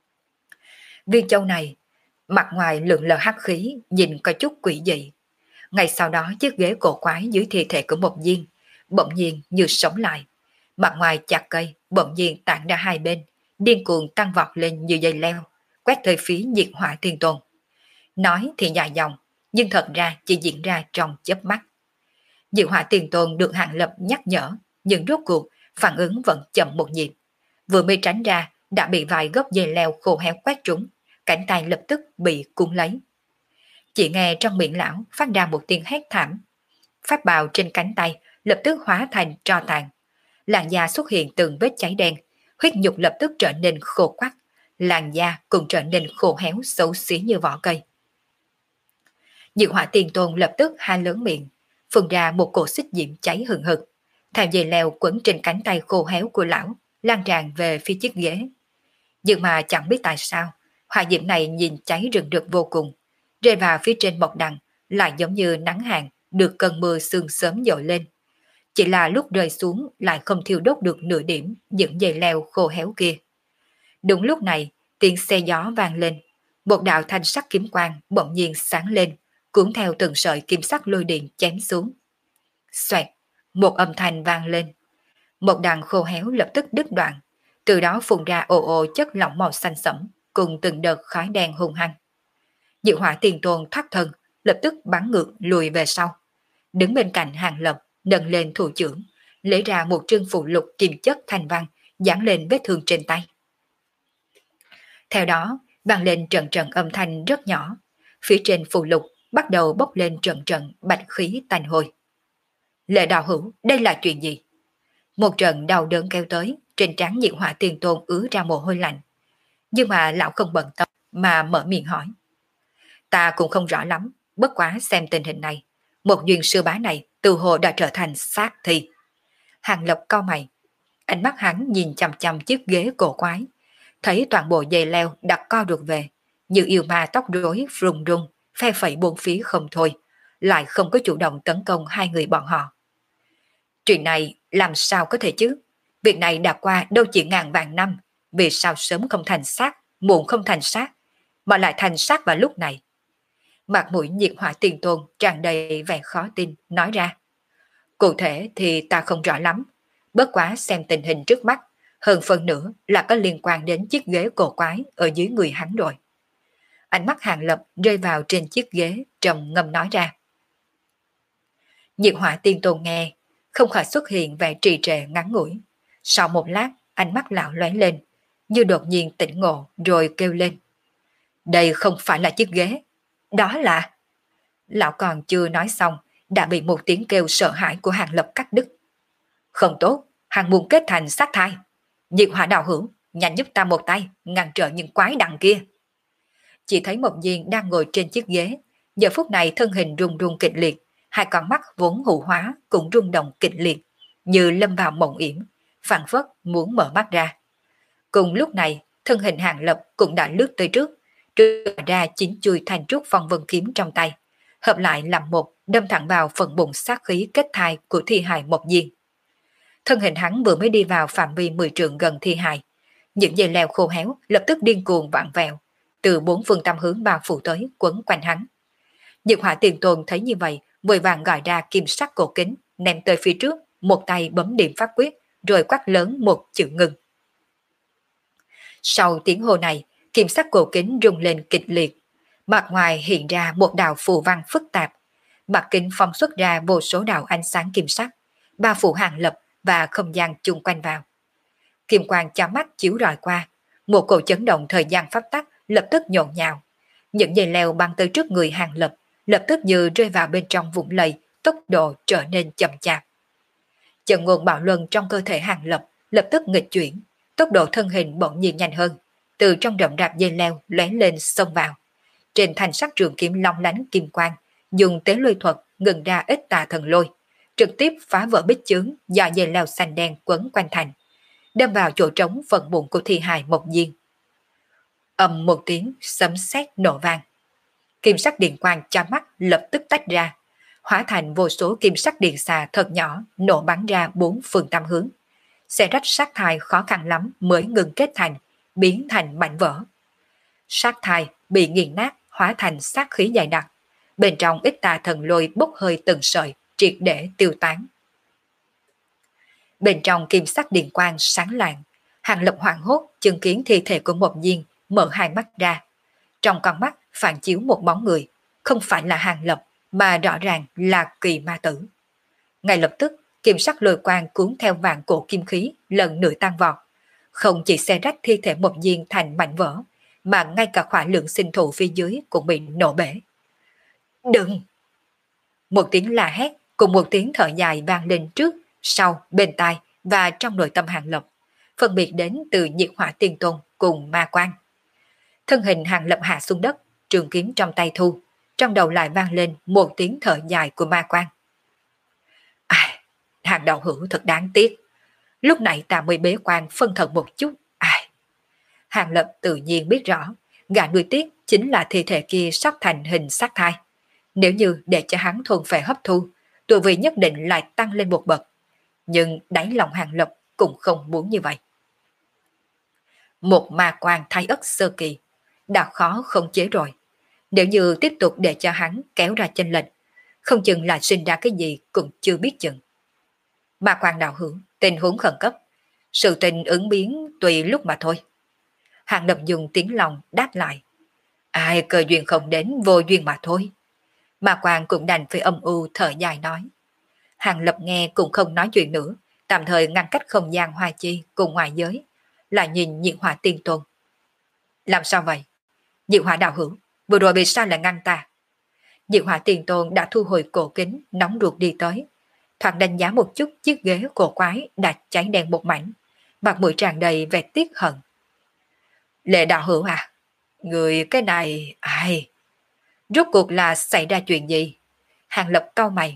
Viên châu này, mặt ngoài lượn lờ hắc khí, nhìn có chút quỷ dị. Ngay sau đó chiếc ghế cổ quái dưới thi thể của một viên, bỗng nhiên như sống lại. Mặt ngoài chặt cây, bỗng nhiên tản ra hai bên, điên cuồng tăng vọt lên như dây leo, quét tới phía nhiệt hỏa thiên tôn. Nói thì dài dòng, nhưng thật ra chỉ diễn ra trong chớp mắt. Nhiệt hỏa tiền tôn được Hàng Lập nhắc nhở, nhưng rốt cuộc phản ứng vẫn chậm một nhịp. Vừa mới tránh ra, đã bị vài gốc dây leo khô héo quét trúng, cánh tay lập tức bị cuốn lấy. Chỉ nghe trong miệng lão phát ra một tiếng hét thảm. Pháp bào trên cánh tay lập tức hóa thành tro tàn. Làn da xuất hiện từng vết cháy đen, huyết nhục lập tức trở nên khô quắt, làn da cũng trở nên khô héo xấu xí như vỏ cây. Nhiệt hỏa tiền tôn lập tức ha lớn miệng, phun ra một cổ xích diễm cháy hừng hực, theo dây leo quấn trên cánh tay khô héo của lão, lan tràn về phía chiếc ghế. Nhưng mà chẳng biết tại sao, hỏa diễm này nhìn cháy rừng rực vô cùng, rơi vào phía trên mộc đằng, lại giống như nắng hạn được cơn mưa sương sớm dội lên. Chỉ là lúc rơi xuống lại không thiêu đốt được nửa điểm những dây leo khô héo kia. Đúng lúc này, tiếng xe gió vang lên, một đạo thanh sắc kiếm quang bỗng nhiên sáng lên, cuốn theo từng sợi kim sắc lôi điện chém xuống. Xoẹt, một âm thanh vang lên. Một đằng khô héo lập tức đứt đoạn, từ đó phun ra ồ ồ chất lỏng màu xanh sẫm, cùng từng đợt khói đen hung hăng. Diệu hỏa tiền tôn thoát thân, lập tức bắn ngược lùi về sau. Đứng bên cạnh Hàng Lập, nâng lên thủ trưởng, lấy ra một trương phụ lục kim chất thanh văn, dán lên vết thương trên tay. Theo đó, vang lên trận trận âm thanh rất nhỏ. Phía trên phụ lục bắt đầu bốc lên trận trận bạch khí tanh hôi. Lệ đạo hữu, đây là chuyện gì? Một trận đau đớn kéo tới, trên trán Nhiệt hỏa tiền tôn ứa ra mồ hôi lạnh. Nhưng mà lão không bận tâm mà mở miệng hỏi. Ta cũng không rõ lắm, bất quá xem tình hình này. Một duyên sư bá này từ hồ đã trở thành sát thi. Hàng Lập cau mày. Ánh mắt hắn nhìn chằm chằm chiếc ghế cổ quái. Thấy toàn bộ dây leo đặt co được về. Như yêu ma tóc rối rung rung, phe phẩy buông phía không thôi. Lại không có chủ động tấn công hai người bọn họ. Chuyện này làm sao có thể chứ? Việc này đã qua đâu chỉ ngàn vạn năm. Vì sao sớm không thành sát, muộn không thành sát, mà lại thành sát vào lúc này? Mặt mũi Nhiệt hỏa tiền tôn tràn đầy vẻ khó tin, nói ra. Cụ thể thì ta không rõ lắm, bất quá xem tình hình trước mắt, hơn phần nữa là có liên quan đến chiếc ghế cổ quái ở dưới người hắn rồi. Ánh mắt Hàng Lập rơi vào trên chiếc ghế, trầm ngâm nói ra. Nhiệt hỏa tiên tôn nghe, không khỏi xuất hiện vẻ trì trệ ngắn ngủi. Sau một lát, ánh mắt lão lóe lên, như đột nhiên tỉnh ngộ rồi kêu lên. Đây không phải là chiếc ghế, đó là... Lão còn chưa nói xong, đã bị một tiếng kêu sợ hãi của Hàng Lập cắt đứt. Không tốt, Hàng muốn kết thành sát thai. Nhiệt hỏa đạo hữu, nhanh giúp ta một tay, ngăn trở những quái đằng kia. Chỉ thấy Mộc Diên đang ngồi trên chiếc ghế, giờ phút này thân hình rung rung kịch liệt, hai con mắt vốn hủ hóa cũng rung động kịch liệt, như lâm vào mộng yểm, phảng phất muốn mở mắt ra. Cùng lúc này, thân hình Hàng Lập cũng đã lướt tới trước, đưa ra chín chuôi thanh trúc phong vân kiếm trong tay, hợp lại làm một, đâm thẳng vào phần bụng sát khí kết thai của thi hài Mộc Diên. Thân hình hắn vừa mới đi vào phạm vi mười trượng gần thi hài, những dây leo khô héo lập tức điên cuồng vặn vẹo, từ bốn phương tám hướng bao phủ tới quấn quanh hắn. Nhiệt hỏa tiền tôn thấy như vậy, vội vàng gọi ra kim sắc cổ kính, ném tới phía trước, một tay bấm điểm pháp quyết, rồi quát lớn một chữ ngừng. Sau tiếng hô này, kim sắc cổ kính rung lên kịch liệt, mặt ngoài hiện ra một đạo phù văn phức tạp, mặt kính phong xuất ra vô số đạo ánh sáng kim sắc, bao phủ Hàng Lập và không gian chung quanh vào. Kim quang chói mắt chiếu rọi qua, một cổ chấn động thời gian pháp tắc lập tức nhộn nhạo. Những dây leo băng tới trước người Hàng Lập, lập tức như rơi vào bên trong vũng lầy, tốc độ trở nên chậm chạp. Trận nguồn bạo luân trong cơ thể Hàng Lập lập tức nghịch chuyển, tốc độ thân hình bỗng nhiên nhanh hơn, từ trong rậm rạp dây leo lóe lên xông vào. Trên thanh sắc trường kiếm long lánh kim quang, dùng tế lôi thuật ngừng ra ít tà thần lôi, trực tiếp phá vỡ bích chướng do dây leo xanh đen quấn quanh thành, đâm vào chỗ trống phần bụng của thi hài Mộc Diên. Ầm một tiếng sấm sét nổ vang, kim sắc điện quang chói mắt lập tức tách ra, hóa thành vô số kim sắc điện xà thật nhỏ nổ bắn ra bốn phương tám hướng. Xe rách sát thai khó khăn lắm mới ngừng kết thành, biến thành mảnh vỡ. sát thai bị nghiền nát hóa thành sát khí dày đặc. Bên trong ít tà thần lôi bốc hơi từng sợi, triệt để tiêu tán. Bên trong kim sắc điện quang sáng lạng, Hàng Lập hoảng hốt chứng kiến thi thể của Mộc Diên mở hai mắt ra. Trong con mắt phản chiếu một bóng người, không phải là Hàng Lập mà rõ ràng là Kỳ Ma Tử. Ngay lập tức, kim sắc lôi quang cuốn theo vạn cổ kim khí lần nữa tăng vọt, không chỉ xé rách thi thể Mộc Diên thành mảnh vỡ, mà ngay cả khỏa lượng sinh thụ phía dưới cũng bị nổ bể. Đừng! Một tiếng la hét cùng một tiếng thở dài vang lên trước, sau, bên tai và trong nội tâm Hàng Lập, phân biệt đến từ Nhiệt Hỏa Tiên Tôn cùng Ma Quan. Thân hình Hàng Lập hạ xuống đất, trường kiếm trong tay thu, trong đầu lại vang lên một tiếng thở dài của Ma Quan. À, Hàng đạo hữu thật đáng tiếc. Lúc này ta mới bế quan phân thần một chút. À, Hàng Lập tự nhiên biết rõ, gã nuôi tiếc chính là thi thể kia sắp thành hình sát thai. Nếu như để cho hắn thuần phệ hấp thu, tuổi vị nhất định lại tăng lên một bậc. Nhưng đáy lòng Hàng Lập cũng không muốn như vậy. Một ma quan thái ất sơ kỳ đã khó không chế rồi. Nếu như tiếp tục để cho hắn kéo ra chênh lệch, không chừng là sinh ra cái gì cũng chưa biết chừng. Ma quan đạo hữu, tình huống khẩn cấp, sự tình ứng biến tùy lúc mà thôi. Hàng Lập dùng tiếng lòng đáp lại. Ai cơ duyên không đến vô duyên mà thôi. Ma quan cũng đành phải âm u thở dài nói. Hàng Lập nghe cũng không nói chuyện nữa, tạm thời ngăn cách không gian hoa chi cùng ngoài giới, là nhìn Nhiệt Hỏa Tiên Tôn. Làm sao vậy? Nhiệt Hỏa đạo hữu, vừa rồi vì sao lại ngăn ta? Nhiệt Hỏa Tiên Tôn đã thu hồi cổ kính, nóng ruột đi tới. Thoạt đánh giá một chút chiếc ghế cổ quái đã cháy đen một mảnh, mặt mũi tràn đầy vẻ tiếc hận. Lệ đạo hữu à? Người cái này... ai? Rốt cuộc là xảy ra chuyện gì? Hàng Lập cau mày.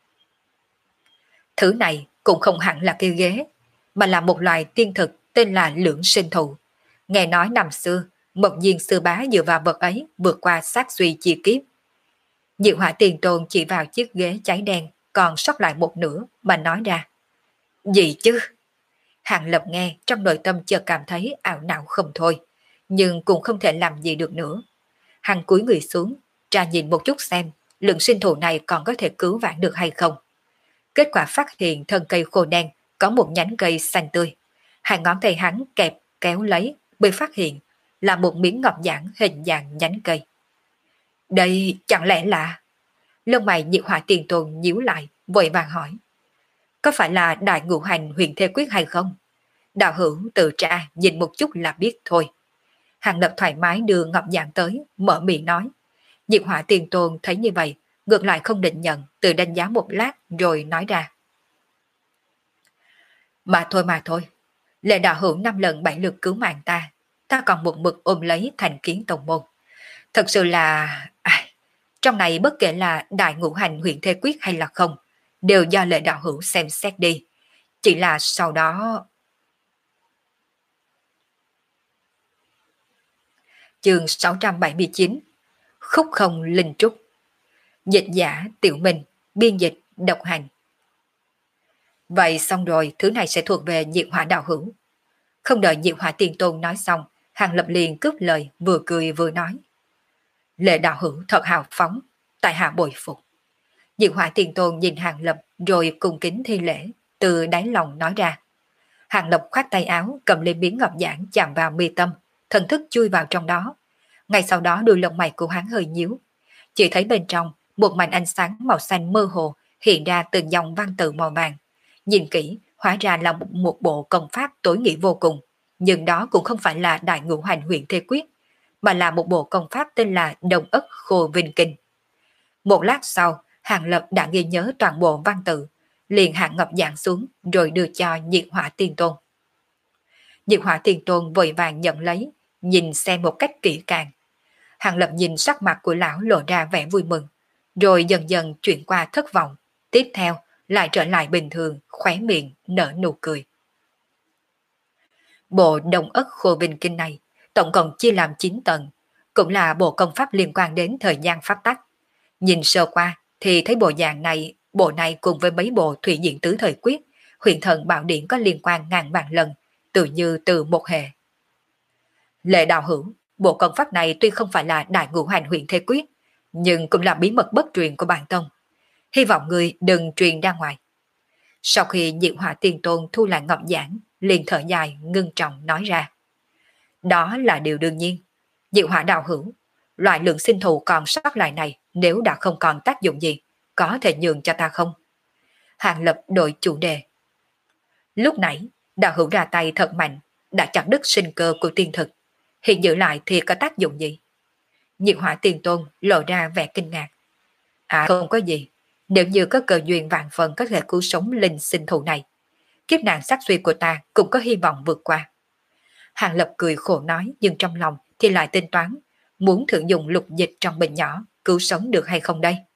Thứ này cũng không hẳn là cái ghế, mà là một loài tiên thực tên là lưỡng sinh thụ. Nghe nói năm xưa, Mộc Diên sư bá dựa vào vật ấy vượt qua sát suy chi kiếp. Nhiệt Hỏa Tiền Tôn chỉ vào chiếc ghế cháy đen còn sót lại một nửa mà nói ra. Gì chứ? Hàng Lập nghe trong nội tâm chợt cảm thấy ảo não không thôi, nhưng cũng không thể làm gì được nữa. Hắn cúi người xuống, tra nhìn một chút xem lượng sinh thụ này còn có thể cứu vãn được hay không. Kết quả phát hiện thân cây khô đen có một nhánh cây xanh tươi. Hai ngón tay hắn kẹp kéo lấy mới phát hiện là một miếng ngọc giản hình dạng nhánh cây. Đây chẳng lẽ là... Lông mày Nhiệt Hỏa Tiền Tôn nhíu lại, vội vàng hỏi. Có phải là đại ngũ hành huyền thê quyết hay không? Đạo hữu tự tra nhìn một chút là biết thôi. Hàng Lập thoải mái đưa ngọc giản tới, mở miệng nói. Nhiệt Hỏa Tiền Tôn thấy như vậy, ngược lại không định nhận, tự đánh giá một lát rồi nói ra. Mà thôi mà thôi, Lệ đạo hữu năm lần bảy lượt cứu mạng ta, ta còn một mực ôm lấy thành kiến tông môn. Thật sự là... À, trong này bất kể là đại ngũ hành huyền thê quyết hay là không, đều do Lệ đạo hữu xem xét đi. Chỉ là sau đó... Chương sáu trăm bảy mươi chín Khúc không linh trúc. Dịch giả Tiểu Minh, biên dịch Độc Hành. Vậy xong rồi, thứ này sẽ thuộc về Nhiệt Hỏa đạo hữu. Không đợi Nhiệt Hỏa Tiên Tôn nói xong, Hàng Lập liền cướp lời, vừa cười vừa nói. Lệ đạo hữu thật hào phóng, tại hạ bội phục. Nhiệt Hỏa Tiên Tôn nhìn Hàng Lập rồi cung kính thi lễ, từ đáy lòng nói ra. Hàng Lập khoát tay áo, cầm lên miếng ngọc giản chạm vào mi tâm, thần thức chui vào trong đó. Ngay sau đó đôi lông mày của hắn hơi nhíu, chỉ thấy bên trong một mảnh ánh sáng màu xanh mơ hồ hiện ra từng dòng văn tự màu vàng. Nhìn kỹ, hóa ra là một, một bộ công pháp tối nghĩa vô cùng, nhưng đó cũng không phải là đại ngũ hành huyền thê quyết, mà là một bộ công pháp tên là Đồng Ất Khô Vinh Kinh. Một lát sau, Hàng Lập đã ghi nhớ toàn bộ văn tự, liền hạ ngọc giản xuống rồi đưa cho Nhiệt Hỏa Tiên Tôn. Nhiệt Hỏa Tiên Tôn vội vàng nhận lấy, nhìn xem một cách kỹ càng. Hàng Lập nhìn sắc mặt của lão lộ ra vẻ vui mừng, rồi dần dần chuyển qua thất vọng, tiếp theo lại trở lại bình thường, khóe miệng nở nụ cười. Bộ Đồng Ất Khô Vinh Kinh này tổng cộng chia làm chín tầng, cũng là bộ công pháp liên quan đến thời gian pháp tắc. Nhìn sơ qua thì thấy bộ dạng này, bộ này cùng với mấy bộ thủy diện tứ thời quyết, huyền thần bảo điển có liên quan ngàn vạn lần, tự như từ một hệ. Lệ đạo hữu, Bộ công pháp này tuy không phải là đại ngũ hành huyền thế quyết, nhưng cũng là bí mật bất truyền của bản tông. Hy vọng người đừng truyền ra ngoài. Sau khi Diệu Hỏa Tiên Tôn thu lại ngọc giảng, liền thở dài ngưng trọng nói ra. Đó là điều đương nhiên. Diệu Hỏa đạo hữu, loại lượng sinh thù còn sót lại này nếu đã không còn tác dụng gì, có thể nhường cho ta không? Hàng Lập đổi chủ đề. Lúc nãy, đạo hữu ra tay thật mạnh, đã chặt đứt sinh cơ của tiên thực. Hiện giữ lại thì có tác dụng gì? Diệu Hỏa Tiên Tôn lộ ra vẻ kinh ngạc. À không có gì, nếu như có cơ duyên vạn phần có thể cứu sống linh sinh thù này, kiếp nạn sát suy của ta cũng có hy vọng vượt qua. Hàng Lập cười khổ nói, nhưng trong lòng thì lại tính toán, muốn thử dùng lục dịch trong bình nhỏ, cứu sống được hay không đây?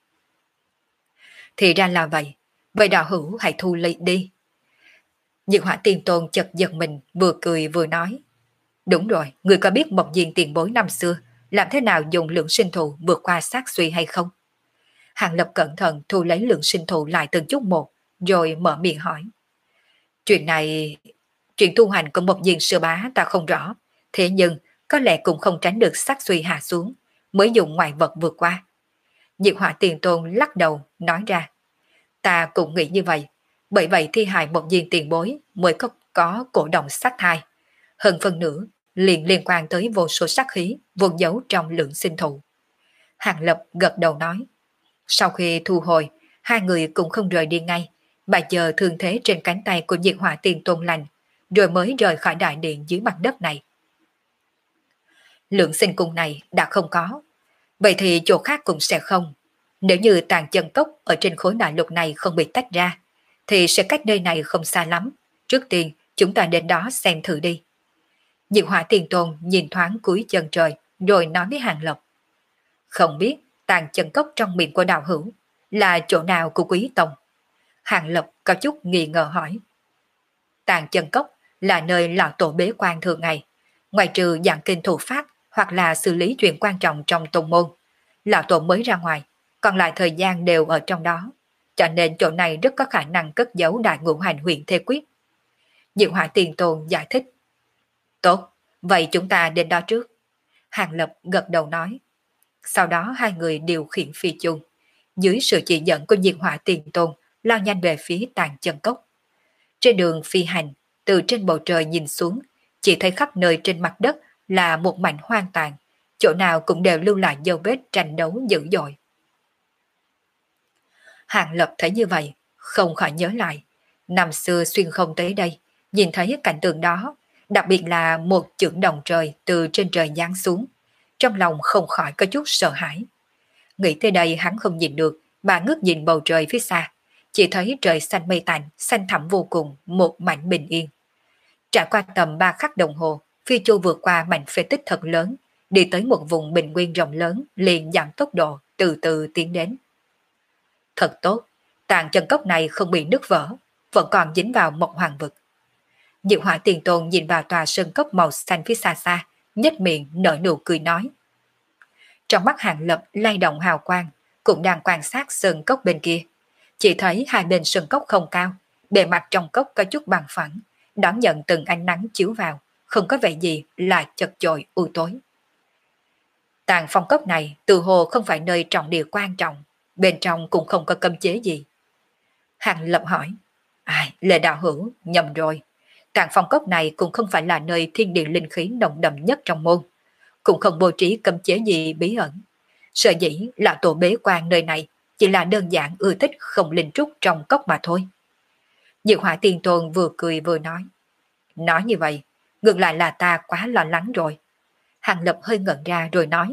Thì ra là vậy, vậy đạo hữu hãy thu lấy đi. Diệu Hỏa Tiên Tôn chợt giật mình, vừa cười vừa nói. Đúng rồi, người có biết Mộc Diên tiền bối năm xưa làm thế nào dùng lượng sinh thù vượt qua sát suy hay không? Hàng Lập cẩn thận thu lấy lượng sinh thù lại từng chút một, rồi mở miệng hỏi. Chuyện này, chuyện tu hành của Mộc Diên sư bá ta không rõ, thế nhưng có lẽ cũng không tránh được sát suy hạ xuống, mới dùng ngoại vật vượt qua. Diệu Hỏa Tiền Tôn lắc đầu, nói ra. Ta cũng nghĩ như vậy, bởi vậy thi hài Mộc Diên tiền bối mới có, có cổ động sát thai. Hơn phần nữa, liền liên quan tới vô số sát khí vốn giấu trong lượng sinh thụ. Hàng Lập gật đầu nói. Sau khi thu hồi, hai người cũng không rời đi ngay, mà chờ thương thế trên cánh tay của Diệt Hỏa Tiên Tôn lành, rồi mới rời khỏi đại điện dưới mặt đất này. Lượng sinh cung này đã không có, vậy thì chỗ khác cũng sẽ không. Nếu như tàn chân cốc ở trên khối đại lục này không bị tách ra, thì sẽ cách nơi này không xa lắm. Trước tiên, chúng ta đến đó xem thử đi. Diệt Hỏa Tiên Tôn nhìn thoáng cuối chân trời, rồi nói với Hàng Lập. Không biết tàn chân cốc trong miệng của đạo hữu là chỗ nào của quý tông? Hàng Lập có chút nghi ngờ hỏi. Tàn chân cốc là nơi lão tổ bế quan thường ngày, ngoài trừ giảng kinh thủ pháp hoặc là xử lý chuyện quan trọng trong tông môn, lão tổ mới ra ngoài, còn lại thời gian đều ở trong đó, cho nên chỗ này rất có khả năng cất giấu đại ngũ hành huyền thế quyết. Diệu Hỏa Tiên Tôn giải thích. Tốt, vậy chúng ta đến đó trước. Hàng Lập gật đầu nói. Sau đó hai người điều khiển phi chung, dưới sự chỉ dẫn của Diệt Hỏa Tiên Tôn lao nhanh về phía tàn chân cốc. Trên đường phi hành, từ trên bầu trời nhìn xuống, chỉ thấy khắp nơi trên mặt đất là một mảnh hoang tàn, chỗ nào cũng đều lưu lại dấu vết tranh đấu dữ dội. Hàng Lập thấy như vậy, không khỏi nhớ lại, năm xưa xuyên không tới đây, nhìn thấy cảnh tượng đó, đặc biệt là một chưởng đồng trời từ trên trời giáng xuống, trong lòng không khỏi có chút sợ hãi. Nghĩ tới đây hắn không nhìn được, mà ngước nhìn bầu trời phía xa, chỉ thấy trời xanh mây tạnh, xanh thẳm vô cùng, một mảnh bình yên. Trải qua tầm ba khắc đồng hồ, phi chu vượt qua mảnh phế tích thật lớn, đi tới một vùng bình nguyên rộng lớn, liền giảm tốc độ, từ từ tiến đến. Thật tốt, tàn chân cốc này không bị nứt vỡ, vẫn còn dính vào một hoàng vực. Diệu Hỏa Tiền Tôn nhìn vào tòa sơn cốc màu xanh phía xa xa, nhếch miệng nở nụ cười nói. Trong mắt Hàng Lập lay động hào quang, cũng đang quan sát sơn cốc bên kia. Chỉ thấy hai bên sơn cốc không cao, bề mặt trong cốc có chút bằng phẳng, đón nhận từng ánh nắng chiếu vào, không có vẻ gì là chật chội u tối. Tàn phong cốc này từ hồ không phải nơi trọng địa quan trọng, bên trong cũng không có cấm chế gì. Hàng Lập hỏi, ai, Lệ đạo hữu, nhầm rồi. Tàn phong cốc này cũng không phải là nơi thiên địa linh khí nồng đậm nhất trong môn, cũng không bố trí cấm chế gì bí ẩn. Sở dĩ là tổ bế quan nơi này chỉ là đơn giản ưa thích không linh trúc trong cốc mà thôi. Diệu Hỏa Tiên Tôn vừa cười vừa nói. Nói như vậy, ngược lại là ta quá lo lắng rồi. Hàng Lập hơi ngẩn ra rồi nói.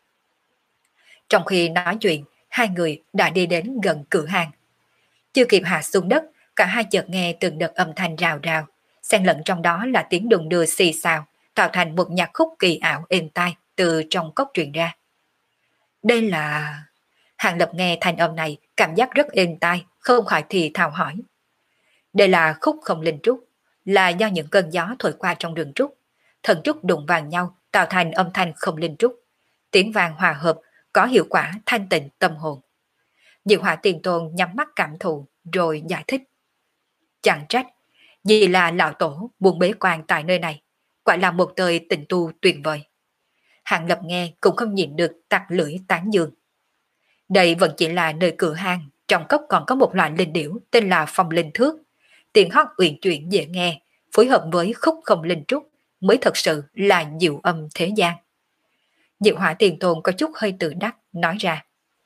Trong khi nói chuyện, hai người đã đi đến gần cửa hàng. Chưa kịp hạ xuống đất, cả hai chợt nghe từng đợt âm thanh rào rào, xen lẫn trong đó là tiếng đùng đưa xì xào, tạo thành một nhạc khúc kỳ ảo êm tai từ trong cốc truyền ra. Đây là... Hàng Lập nghe thanh âm này cảm giác rất êm tai, không khỏi thì thào hỏi. Đây là khúc không linh trúc, là do những cơn gió thổi qua trong rừng trúc. Thần trúc đụng vào nhau tạo thành âm thanh không linh trúc. Tiếng vàng hòa hợp có hiệu quả thanh tịnh tâm hồn. Diệu Hỏa Tiền Tôn nhắm mắt cảm thụ rồi giải thích. Chẳng trách, vì là lão tổ buồn bế quan tại nơi này, quả là một đời tịnh tu tuyệt vời. Hàng Lập nghe cũng không nhìn được tặc lưỡi tán dương. Đây vẫn chỉ là nơi cửa hang, trong cốc còn có một loại linh điểu tên là phong linh thước. Tiếng hót uyển chuyển dễ nghe, phối hợp với khúc không linh trúc mới thật sự là diệu âm thế gian. Diệu Hỏa Tiền Tôn có chút hơi tự đắc nói ra.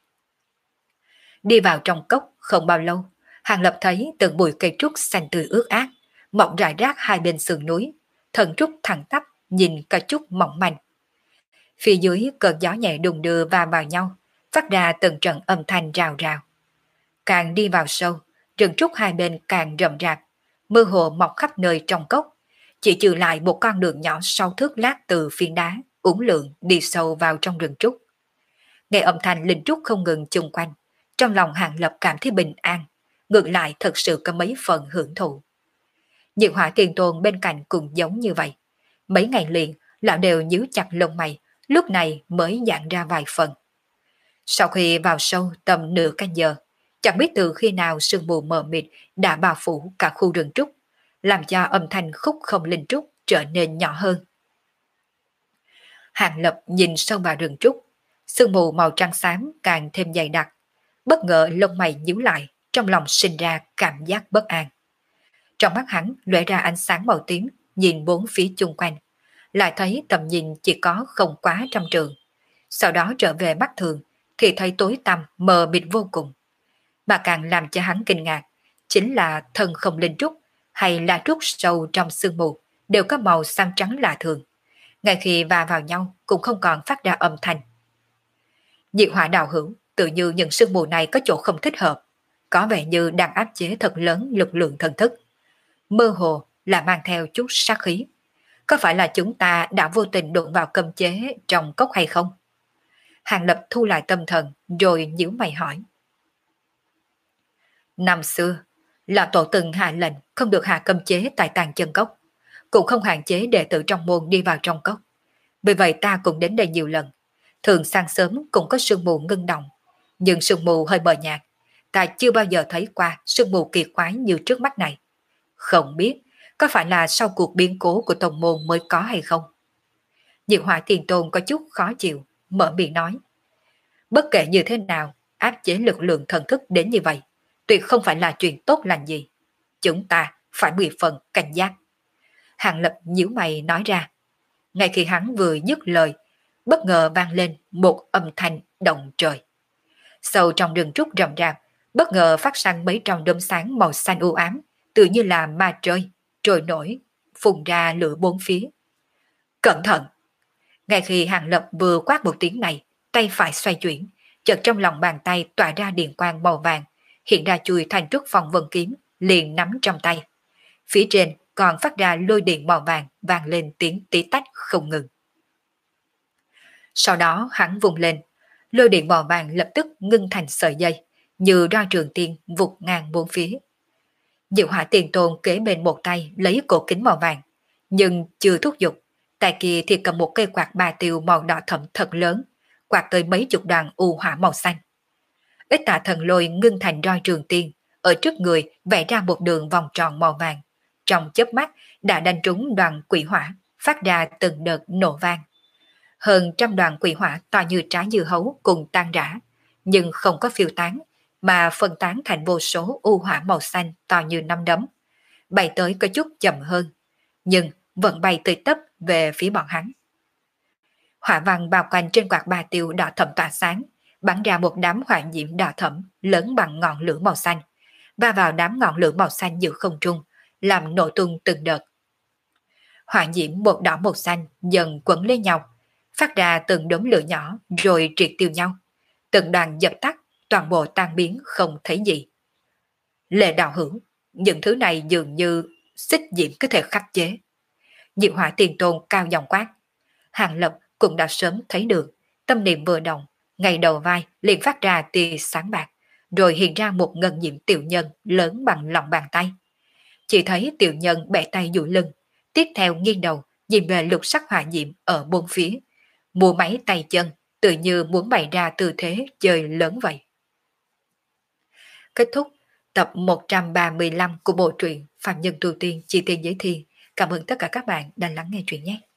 Đi vào trong cốc không bao lâu, Hàng Lập thấy từng bụi cây trúc xanh tươi ướt át, mọc rải rác hai bên sườn núi, thân trúc thẳng tắp, nhìn có chút mỏng manh. Phía dưới cơn gió nhẹ đùng đưa va vào nhau, phát ra từng trận âm thanh rào rào. Càng đi vào sâu, rừng trúc hai bên càng rậm rạp, mơ hồ mọc khắp nơi trong cốc, chỉ trừ lại một con đường nhỏ sáu thước lát từ phiến đá, uốn lượn đi sâu vào trong rừng trúc. Nghe âm thanh linh trúc không ngừng chung quanh, trong lòng Hàng Lập cảm thấy bình an, ngược lại thật sự có mấy phần hưởng thụ. Diệu Hỏa Tiền Tôn bên cạnh cũng giống như vậy. Mấy ngày liền, lão đều nhíu chặt lông mày, lúc này mới giãn ra vài phần. Sau khi vào sâu tầm nửa canh giờ, chẳng biết từ khi nào sương mù mờ mịt đã bao phủ cả khu rừng trúc, làm cho âm thanh khúc không linh trúc trở nên nhỏ hơn. Hàng Lập nhìn sâu vào rừng trúc, sương mù màu trắng xám càng thêm dày đặc, bất ngờ lông mày nhíu lại, trong lòng sinh ra cảm giác bất an. Trong mắt hắn lóe ra ánh sáng màu tím, nhìn bốn phía chung quanh, lại thấy tầm nhìn chỉ có không quá trăm trường. Sau đó trở về mắt thường, thì thấy tối tăm mờ mịt vô cùng. Mà càng làm cho hắn kinh ngạc, chính là thân không linh trúc hay là trúc sâu trong sương mù đều có màu xám trắng lạ thường. Ngay khi va vào nhau cũng không còn phát ra âm thanh. Diệu Hỏa đạo hữu, tự như những sương mù này có chỗ không thích hợp, có vẻ như đang áp chế thật lớn lực lượng thần thức. Mơ hồ là mang theo chút sát khí. Có phải là chúng ta đã vô tình đụng vào cấm chế trong cốc hay không? Hàng Lập thu lại tâm thần rồi nhíu mày hỏi. Năm xưa, lão tổ từng hạ lệnh không được hạ cấm chế tại tàn chân cốc, cũng không hạn chế đệ tử trong môn đi vào trong cốc. Vì vậy ta cũng đến đây nhiều lần, thường sáng sớm cũng có sương mù ngưng động, nhưng sương mù hơi mờ nhạt, ta chưa bao giờ thấy qua sương mù kỳ quái như trước mắt này. Không biết có phải là sau cuộc biến cố của tông môn mới có hay không? Diệu Hỏa Tiền Tôn có chút khó chịu, mở miệng nói. Bất kể như thế nào, áp chế lực lượng thần thức đến như vậy, tuyệt không phải là chuyện tốt lành gì. Chúng ta phải mười phần cảnh giác. Hàng Lập nhíu mày nói ra. Ngay khi hắn vừa dứt lời, bất ngờ vang lên một âm thanh động trời. Sâu trong rừng trúc rậm rạp, bất ngờ phát sang mấy trong đốm sáng màu xanh u ám, tự như là ma trời, trôi nổi, phun ra lửa bốn phía. Cẩn thận! Ngay khi Hàng Lập vừa quát một tiếng này, tay phải xoay chuyển, chợt trong lòng bàn tay tỏa ra điện quang màu vàng, hiện ra chui thành trúc phong vân kiếm, liền nắm trong tay. Phía trên còn phát ra lôi điện màu vàng vang lên tiếng tí tách không ngừng. Sau đó hắn vùng lên, lôi điện màu vàng lập tức ngưng thành sợi dây, như đoan trường tiên vụt ngang bốn phía. Diệu Hỏa Tiền Tôn kế bên một tay lấy cổ kính màu vàng, nhưng chưa thúc giục, tay kia thì cầm một cây quạt ba tiêu màu đỏ thẫm thật lớn, quạt tới mấy chục đoàn u hỏa màu xanh. Ít Tà Thần Lôi ngưng thành roi trường tiên, ở trước người vẽ ra một đường vòng tròn màu vàng, trong chớp mắt đã đánh trúng đoàn quỷ hỏa, phát ra từng đợt nổ vang. Hơn trăm đoàn quỷ hỏa to như trái dưa hấu cùng tan rã, nhưng không có phiêu tán, mà phân tán thành vô số u hỏa màu xanh to như nắm đấm. Bay tới có chút chậm hơn, nhưng vẫn bay tới tấp về phía bọn hắn. Hỏa văn bao quanh trên quạt ba tiêu đỏ thẫm tỏa sáng, bắn ra một đám hỏa diễm đỏ thẫm lớn bằng ngọn lửa màu xanh, va vào đám ngọn lửa màu xanh giữa không trung, làm nổ tung từng đợt. Hỏa diễm một đỏ một xanh dần quấn lên nhau, phát ra từng đốm lửa nhỏ rồi triệt tiêu nhau. Từng đoàn dập tắt, toàn bộ tan biến không thấy gì. Lệ đạo hữu, những thứ này dường như xích diễm có thể khắc chế. Diệu Hỏa Tiền Tôn cao giọng quát. Hàng Lập cũng đã sớm thấy được, tâm niệm vừa động, ngay đầu vai liền phát ra tia sáng bạc, rồi hiện ra một ngân diễm tiểu nhân lớn bằng lòng bàn tay. Chỉ thấy tiểu nhân bẻ tay duỗi lưng, tiếp theo nghiêng đầu nhìn về lục sắc hỏa diễm ở bốn phía, múa máy tay chân tự như muốn bày ra tư thế chơi lớn vậy. Kết thúc tập một trăm ba mươi lăm của bộ truyện Phạm Nhân Tu Tiên Chi Tiên Giới Thiên. Cảm ơn tất cả các bạn đã lắng nghe truyện nhé.